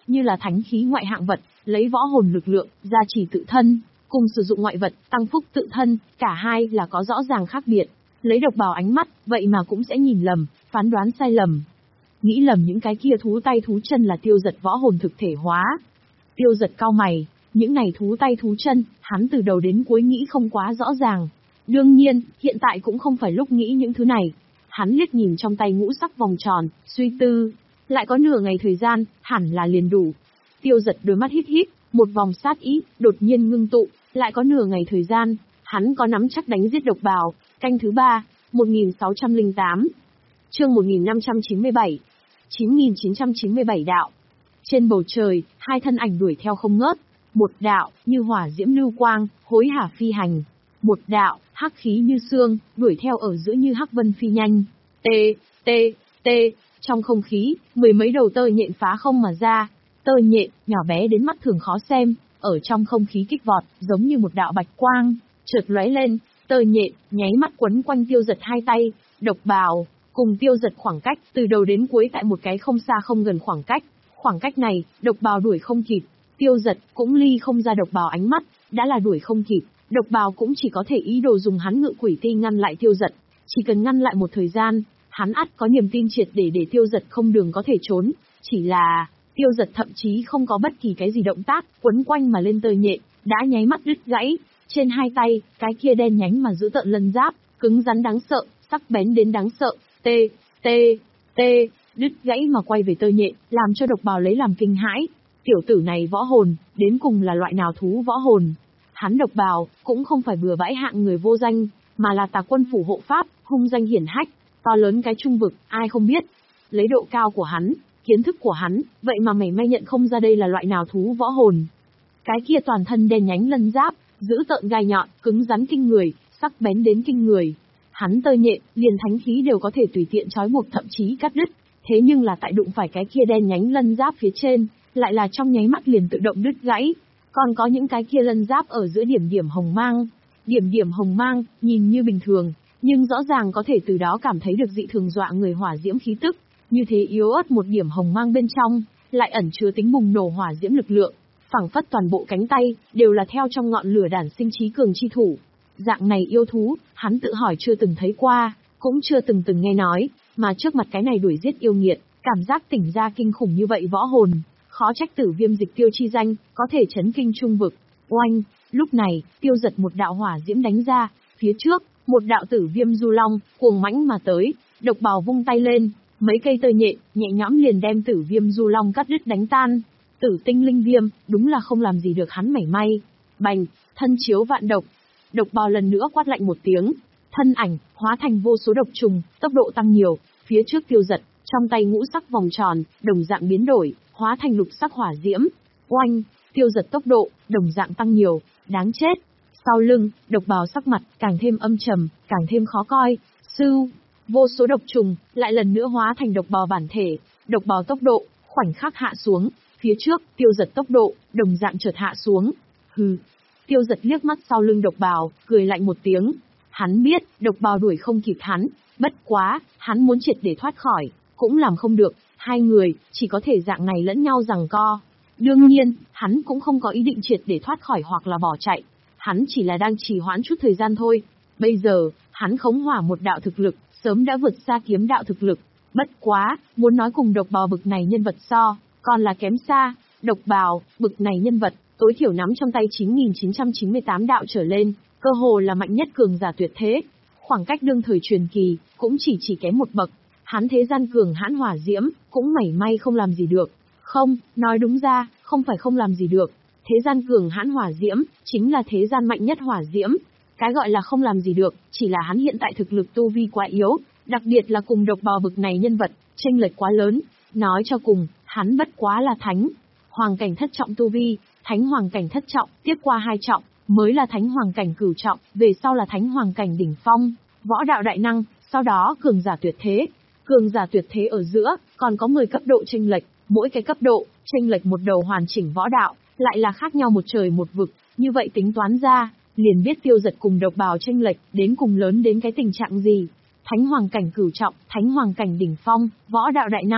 như là thánh khí ngoại hạng vật, lấy võ hồn lực lượng, gia trì tự thân, cùng sử dụng ngoại vật, tăng phúc tự thân, cả hai là có rõ ràng khác biệt. Lấy độc bào ánh mắt, vậy mà cũng sẽ nhìn lầm, phán đoán sai lầm. Nghĩ lầm những cái kia thú tay thú chân là Tiêu Dật võ hồn thực thể hóa. Tiêu Dật cau mày, những này thú tay thú chân, hắn từ đầu đến cuối nghĩ không quá rõ ràng. Đương nhiên, hiện tại cũng không phải lúc nghĩ những thứ này. Hắn liếc nhìn trong tay ngũ sắc vòng tròn, suy tư. Lại có nửa ngày thời gian, hẳn là liền đủ. Tiêu Dật đôi mắt híp híp, một vòng sát ý, đột nhiên ngưng tụ, lại có nửa ngày thời gian, hắn có nắm chắc đánh giết độc bào. Canh thứ ba, một nghìn sáu trăm lẻ tám. Chương một nghìn năm trăm chín mươi bảy. chín nghìn chín trăm chín mươi bảy đạo. Trên bầu trời, hai thân ảnh đuổi theo không ngớt. Một đạo, như hỏa diễm lưu quang, hối hả phi hành. Một đạo, hắc khí như xương, đuổi theo ở giữa như hắc vân phi nhanh. Tê, tê, tê, trong không khí, mười mấy đầu tơ nhện phá không mà ra. Tơ nhện, nhỏ bé đến mắt thường khó xem, ở trong không khí kích vọt, giống như một đạo bạch quang, chợt lóe lên, tơ nhện, nháy mắt quấn quanh Tiêu Dật hai tay, độc bào, cùng Tiêu Dật khoảng cách, từ đầu đến cuối tại một cái không xa không gần khoảng cách. Khoảng cách này, độc bào đuổi không kịp, Tiêu Dật cũng ly không ra độc bào ánh mắt, đã là đuổi không kịp, độc bào cũng chỉ có thể ý đồ dùng hắn ngự quỷ ti ngăn lại Tiêu Dật, chỉ cần ngăn lại một thời gian, hắn ắt có niềm tin triệt để để Tiêu Dật không đường có thể trốn, chỉ là Tiêu Dật thậm chí không có bất kỳ cái gì động tác, quấn quanh mà lên tơ nhện, đã nháy mắt đứt gãy, trên hai tay, cái kia đen nhánh mà giữ tợn lân giáp, cứng rắn đáng sợ, sắc bén đến đáng sợ, tê, tê, tê, đứt gãy mà quay về tơ nhện, làm cho độc bào lấy làm kinh hãi. Tiểu tử này võ hồn, đến cùng là loại nào thú võ hồn? Hắn độc bào, cũng không phải bừa bãi hạng người vô danh, mà là Tà Quân phủ hộ pháp, hung danh hiển hách, to lớn cái trung vực, ai không biết. Lấy độ cao của hắn, kiến thức của hắn, vậy mà mảy may nhận không ra đây là loại nào thú võ hồn. Cái kia toàn thân đen nhánh lân giáp, giữ tợn gai nhọn, cứng rắn kinh người, sắc bén đến kinh người. Hắn tơ nhện, liền thánh khí đều có thể tùy tiện trói buộc thậm chí cắt đứt, thế nhưng là tại đụng phải cái kia đen nhánh lân giáp phía trên, lại là trong nháy mắt liền tự động đứt gãy. Còn có những cái kia lân giáp ở giữa điểm điểm hồng mang. Điểm điểm hồng mang, nhìn như bình thường, nhưng rõ ràng có thể từ đó cảm thấy được dị thường dọa người hỏa diễm khí tức. Như thế yếu ớt một điểm hồng mang bên trong, lại ẩn chứa tính bùng nổ hỏa diễm lực lượng. Phảng phất toàn bộ cánh tay, đều là theo trong ngọn lửa đản sinh trí cường chi thủ. Dạng này yêu thú, hắn tự hỏi chưa từng thấy qua, cũng chưa từng từng nghe nói, mà trước mặt cái này đuổi giết yêu nghiệt, cảm giác tỉnh ra kinh khủng như vậy võ hồn. Khó trách Tử Viêm dịch tiêu chi danh, có thể chấn kinh trung vực. Oanh, lúc này, Tiêu Dật một đạo hỏa diễm đánh ra, phía trước, một đạo Tử Viêm du long, cuồng mãnh mà tới, độc bào vung tay lên, mấy cây tơ nhện, nhẹ nhõm liền đem Tử Viêm du long cắt đứt đánh tan. Tử tinh linh viêm, đúng là không làm gì được hắn mảy may. Bành, thân chiếu vạn độc. Độc bào lần nữa quát lạnh một tiếng, thân ảnh, hóa thành vô số độc trùng, tốc độ tăng nhiều, phía trước Tiêu Dật, trong tay ngũ sắc vòng tròn, đồng dạng biến đổi, hóa thành lục sắc hỏa diễm. Oanh, Tiêu Dật tốc độ, đồng dạng tăng nhiều, đáng chết. Sau lưng, độc bào sắc mặt, càng thêm âm trầm, càng thêm khó coi. Sưu, vô số độc trùng, lại lần nữa hóa thành độc bào bản thể, độc bào tốc độ, khoảnh khắc hạ xuống. Phía trước, Tiêu Dật tốc độ, đồng dạng chợt hạ xuống. Hừ. Tiêu Dật liếc mắt sau lưng độc bào, cười lạnh một tiếng. Hắn biết, độc bào đuổi không kịp hắn, bất quá, hắn muốn triệt để thoát khỏi, cũng làm không được, hai người, chỉ có thể dạng này lẫn nhau giằng co. Đương nhiên, hắn cũng không có ý định triệt để thoát khỏi hoặc là bỏ chạy, hắn chỉ là đang trì hoãn chút thời gian thôi. Bây giờ, hắn khống hỏa một đạo thực lực, sớm đã vượt xa kiếm đạo thực lực, bất quá, muốn nói cùng độc bào bực này nhân vật so, còn là kém xa. Độc bào, bực này nhân vật, tối thiểu nắm trong tay chín nghìn chín trăm chín mươi tám đạo trở lên, cơ hồ là mạnh nhất cường giả tuyệt thế. Khoảng cách đương thời truyền kỳ, cũng chỉ chỉ kém một bậc. Hắn thế gian cường hãn hỏa diễm, cũng mảy may không làm gì được. Không, nói đúng ra, không phải không làm gì được. Thế gian cường hãn hỏa diễm, chính là thế gian mạnh nhất hỏa diễm. Cái gọi là không làm gì được, chỉ là hắn hiện tại thực lực tu vi quá yếu, đặc biệt là cùng độc bào bực này nhân vật, chênh lệch quá lớn. Nói cho cùng, hắn bất quá là thánh hoàng cảnh thất trọng tu vi, thánh hoàng cảnh thất trọng, tiếp qua hai trọng, mới là thánh hoàng cảnh cửu trọng, về sau là thánh hoàng cảnh đỉnh phong, võ đạo đại năng, sau đó cường giả tuyệt thế. Cường giả tuyệt thế ở giữa, còn có mười cấp độ chênh lệch, mỗi cái cấp độ, chênh lệch một đầu hoàn chỉnh võ đạo, lại là khác nhau một trời một vực, như vậy tính toán ra, liền biết Tiêu Dật cùng độc bào chênh lệch, đến cùng lớn đến cái tình trạng gì. Thánh hoàng cảnh cửu trọng, thánh hoàng cảnh đỉnh phong, võ đạo đại năng,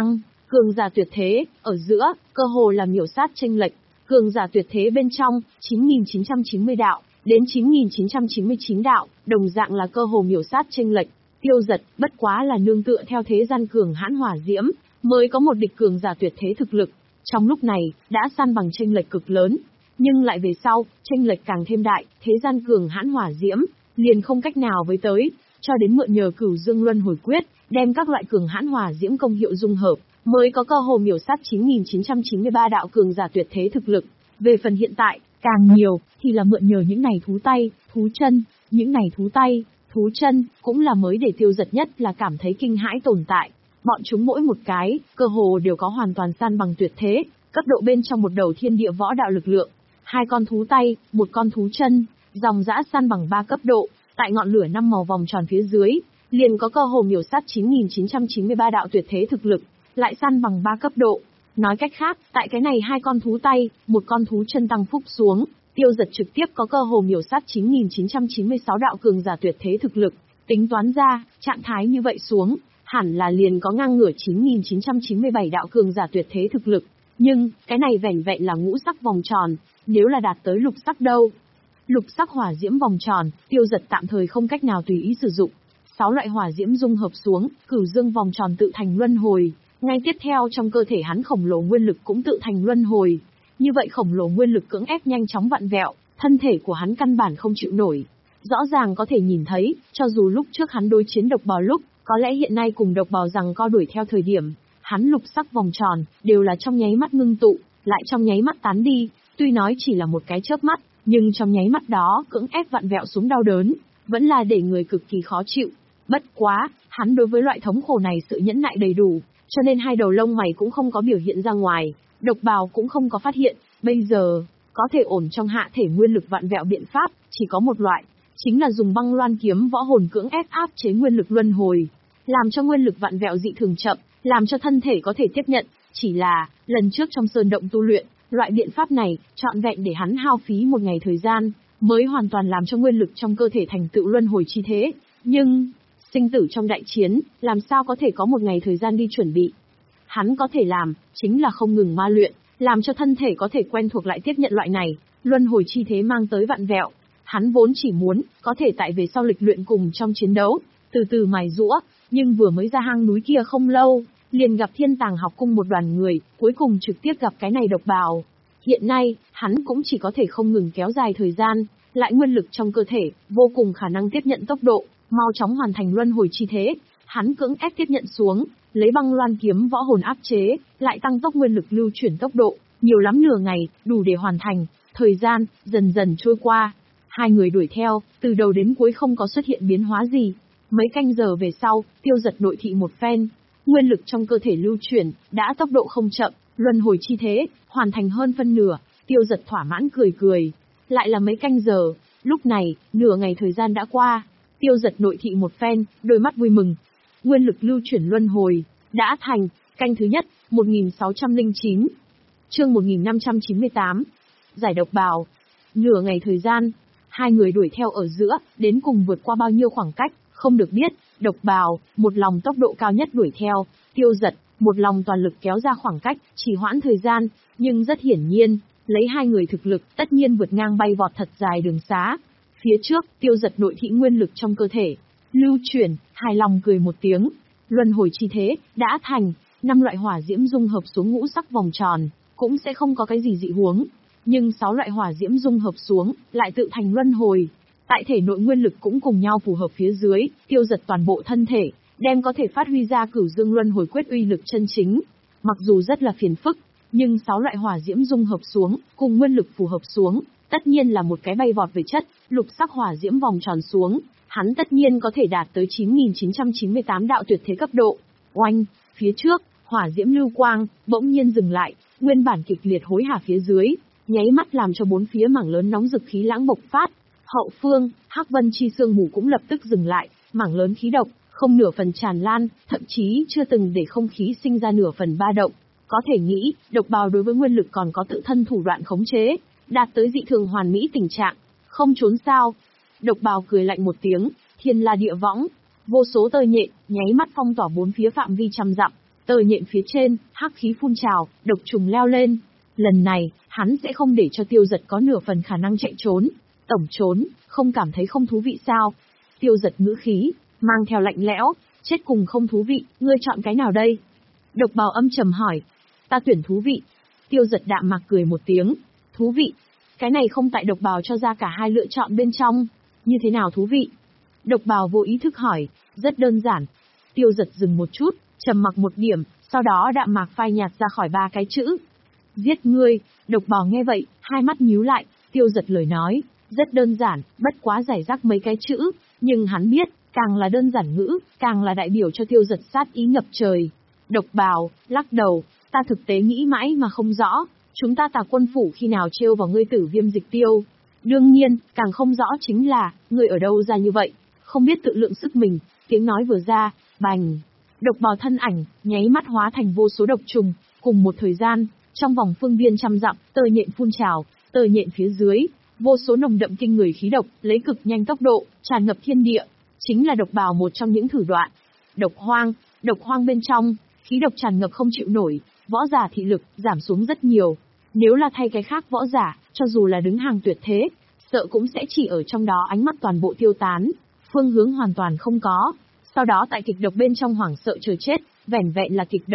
Cường giả tuyệt thế, ở giữa, cơ hồ là miểu sát chênh lệch. Cường giả tuyệt thế bên trong, chín nghìn chín trăm chín mươi đạo, đến chín nghìn chín trăm chín mươi chín đạo, đồng dạng là cơ hồ miểu sát chênh lệch. Tiêu Giật, bất quá là nương tựa theo thế gian cường hãn hỏa diễm, mới có một địch cường giả tuyệt thế thực lực. Trong lúc này, đã san bằng chênh lệch cực lớn. Nhưng lại về sau, chênh lệch càng thêm đại, thế gian cường hãn hỏa diễm, liền không cách nào với tới, cho đến mượn nhờ Cửu Dương Luân Hồi Quyết, đem các loại cường hãn hỏa diễm công hiệu dung hợp, mới có cơ hồ miểu sát chín nghìn chín trăm chín mươi ba đạo cường giả tuyệt thế thực lực. Về phần hiện tại, càng nhiều, thì là mượn nhờ những này thú tay, thú chân, những này thú tay, thú chân, cũng là mới để Tiêu Giật nhất là cảm thấy kinh hãi tồn tại. Bọn chúng mỗi một cái, cơ hồ đều có hoàn toàn san bằng tuyệt thế, cấp độ bên trong một đầu thiên địa võ đạo lực lượng. Hai con thú tay, một con thú chân, dòng dã san bằng ba cấp độ, tại ngọn lửa năm màu vòng tròn phía dưới, liền có cơ hồ miểu sát chín nghìn chín trăm chín mươi ba đạo tuyệt thế thực lực, lại san bằng ba cấp độ. Nói cách khác, tại cái này hai con thú tay, một con thú chân tăng phúc xuống, Tiêu Giật trực tiếp có cơ hồ miểu sát chín nghìn chín trăm chín mươi sáu đạo cường giả tuyệt thế thực lực. Tính toán ra, trạng thái như vậy xuống, hẳn là liền có ngang ngửa chín nghìn chín trăm chín mươi bảy đạo cường giả tuyệt thế thực lực. Nhưng, cái này vẻn vẹn là ngũ sắc vòng tròn, nếu là đạt tới lục sắc đâu? Lục sắc hỏa diễm vòng tròn, Tiêu Giật tạm thời không cách nào tùy ý sử dụng. Sáu loại hỏa diễm dung hợp xuống, Cửu Dương vòng tròn tự thành luân hồi. Ngay tiếp theo trong cơ thể hắn khổng lồ nguyên lực cũng tự thành luân hồi. Như vậy khổng lồ nguyên lực cưỡng ép nhanh chóng vặn vẹo, thân thể của hắn căn bản không chịu nổi. Rõ ràng có thể nhìn thấy, cho dù lúc trước hắn đối chiến độc bào lúc, có lẽ hiện nay cùng độc bào rằng co đuổi theo thời điểm, hắn lục sắc vòng tròn, đều là trong nháy mắt ngưng tụ, lại trong nháy mắt tán đi, tuy nói chỉ là một cái chớp mắt, nhưng trong nháy mắt đó cưỡng ép vặn vẹo xuống đau đớn, vẫn là để người cực kỳ khó chịu. Bất quá, hắn đối với loại thống khổ này sự nhẫn nại đầy đủ, cho nên hai đầu lông mày cũng không có biểu hiện ra ngoài, độc bào cũng không có phát hiện, bây giờ, có thể ổn trong hạ thể nguyên lực vặn vẹo biện pháp, chỉ có một loại, chính là dùng băng loan kiếm võ hồn cưỡng ép áp chế nguyên lực luân hồi, làm cho nguyên lực vặn vẹo dị thường chậm, làm cho thân thể có thể tiếp nhận, chỉ là, lần trước trong sơn động tu luyện, loại biện pháp này, trọn vẹn để hắn hao phí một ngày thời gian, mới hoàn toàn làm cho nguyên lực trong cơ thể thành tựu luân hồi chi thế, nhưng, sinh tử trong đại chiến, làm sao có thể có một ngày thời gian đi chuẩn bị. Hắn có thể làm, chính là không ngừng ma luyện, làm cho thân thể có thể quen thuộc lại tiếp nhận loại này, luân hồi chi thế mang tới vặn vẹo. Hắn vốn chỉ muốn, có thể tại về sau lịch luyện cùng trong chiến đấu, từ từ mài giũa, nhưng vừa mới ra hang núi kia không lâu, liền gặp Thiên Tàng học cung một đoàn người, cuối cùng trực tiếp gặp cái này độc bào. Hiện nay, hắn cũng chỉ có thể không ngừng kéo dài thời gian, lại nguyên lực trong cơ thể, vô cùng khả năng tiếp nhận tốc độ, mau chóng hoàn thành luân hồi chi thế. Hắn cưỡng ép tiếp nhận xuống, lấy băng loan kiếm võ hồn áp chế, lại tăng tốc nguyên lực lưu chuyển tốc độ, nhiều lắm nửa ngày, đủ để hoàn thành. Thời gian, dần dần trôi qua. Hai người đuổi theo, từ đầu đến cuối không có xuất hiện biến hóa gì. Mấy canh giờ về sau, Tiêu Giật nội thị một phen. Nguyên lực trong cơ thể lưu chuyển, đã tốc độ không chậm, luân hồi chi thế, hoàn thành hơn phân nửa. Tiêu Giật thỏa mãn cười cười. Lại là mấy canh giờ, lúc này, nửa ngày thời gian đã qua. Tiêu Giật nội thị một phen, đôi mắt vui mừng. Nguyên lực lưu chuyển luân hồi, đã thành, canh thứ nhất, một nghìn sáu trăm lẻ chín. Chương một nghìn năm trăm chín mươi tám. Giải độc bào. Nửa ngày thời gian, hai người đuổi theo ở giữa, đến cùng vượt qua bao nhiêu khoảng cách, không được biết. Độc bào, một lòng tốc độ cao nhất đuổi theo, Tiêu Giật, một lòng toàn lực kéo ra khoảng cách, trì hoãn thời gian, nhưng rất hiển nhiên, lấy hai người thực lực, tất nhiên vượt ngang bay vọt thật dài đường xá. Phía trước, Tiêu Giật nội thị nguyên lực trong cơ thể, lưu chuyển, hài lòng cười một tiếng. Luân hồi chi thế, đã thành, năm loại hỏa diễm dung hợp xuống ngũ sắc vòng tròn, cũng sẽ không có cái gì dị huống. Nhưng sáu loại hỏa diễm dung hợp xuống, lại tự thành luân hồi. Tại thể nội nguyên lực cũng cùng nhau phù hợp phía dưới, Tiêu Giật toàn bộ thân thể, đem có thể phát huy ra Cửu Dương Luân Hồi Quyết uy lực chân chính. Mặc dù rất là phiền phức, nhưng sáu loại hỏa diễm dung hợp xuống, cùng nguyên lực phù hợp xuống, tất nhiên là một cái bay vọt về chất, lục sắc hỏa diễm vòng tròn xuống, hắn tất nhiên có thể đạt tới chín nghìn chín trăm chín mươi tám đạo tuyệt thế cấp độ. Oanh, phía trước, hỏa diễm lưu quang, bỗng nhiên dừng lại, nguyên bản kịch liệt hối hả phía dưới, nháy mắt làm cho bốn phía mảng lớn nóng rực khí lãng bộc phát. Hậu phương, hắc vân chi sương mù cũng lập tức dừng lại, mảng lớn khí độc, không nửa phần tràn lan, thậm chí chưa từng để không khí sinh ra nửa phần ba động. Có thể nghĩ, độc bào đối với nguyên lực còn có tự thân thủ đoạn khống chế, đạt tới dị thường hoàn mỹ tình trạng, không trốn sao. Độc bào cười lạnh một tiếng, thiên la địa võng, vô số tơ nhện, nháy mắt phong tỏa bốn phía phạm vi trăm dặm. Tờ nhện phía trên, hắc khí phun trào, độc trùng leo lên. Lần này, hắn sẽ không để cho Tiêu Giật có nửa phần khả năng chạy trốn. Tổng trốn, không cảm thấy không thú vị sao? Tiêu Giật ngữ khí, mang theo lạnh lẽo, chết cùng không thú vị, ngươi chọn cái nào đây? Độc bào âm trầm hỏi. Ta tuyển thú vị. Tiêu Giật đạm mạc cười một tiếng. Thú vị. Cái này không tại độc bào cho ra cả hai lựa chọn bên trong. Như thế nào thú vị? Độc bào vô ý thức hỏi. Rất đơn giản. Tiêu Giật dừng một chút, trầm mặc một điểm, sau đó đạm mạc phai nhạt ra khỏi ba cái chữ. Giết ngươi. Độc bào nghe vậy, hai mắt nhíu lại. Tiêu Giật lời nói, rất đơn giản, bất quá giải rác mấy cái chữ, nhưng hắn biết, càng là đơn giản ngữ, càng là đại biểu cho Tiêu Giật sát ý ngập trời. Độc bào, lắc đầu, ta thực tế nghĩ mãi mà không rõ, chúng ta Tà Quân phủ khi nào trêu vào ngươi Tử Viêm Dịch Tiêu. Đương nhiên, càng không rõ chính là, ngươi ở đâu ra như vậy, không biết tự lượng sức mình, tiếng nói vừa ra, bành. Độc bào thân ảnh, nháy mắt hóa thành vô số độc trùng, cùng một thời gian, trong vòng phương viên trăm dặm, tơ nhện phun trào, tơ nhện phía dưới, vô số nồng đậm kinh người khí độc, lấy cực nhanh tốc độ, tràn ngập thiên địa, chính là độc bào một trong những thử đoạn. Độc hoang, độc hoang bên trong, khí độc tràn ngập không chịu nổi, võ giả thị lực giảm xuống rất nhiều. Nếu là thay cái khác võ giả, cho dù là đứng hàng tuyệt thế, sợ cũng sẽ chỉ ở trong đó ánh mắt toàn bộ tiêu tán, phương hướng hoàn toàn không có. Sau đó tại kịch độc bên trong hoảng sợ chờ chết, vẻn vẹn là kịch độc.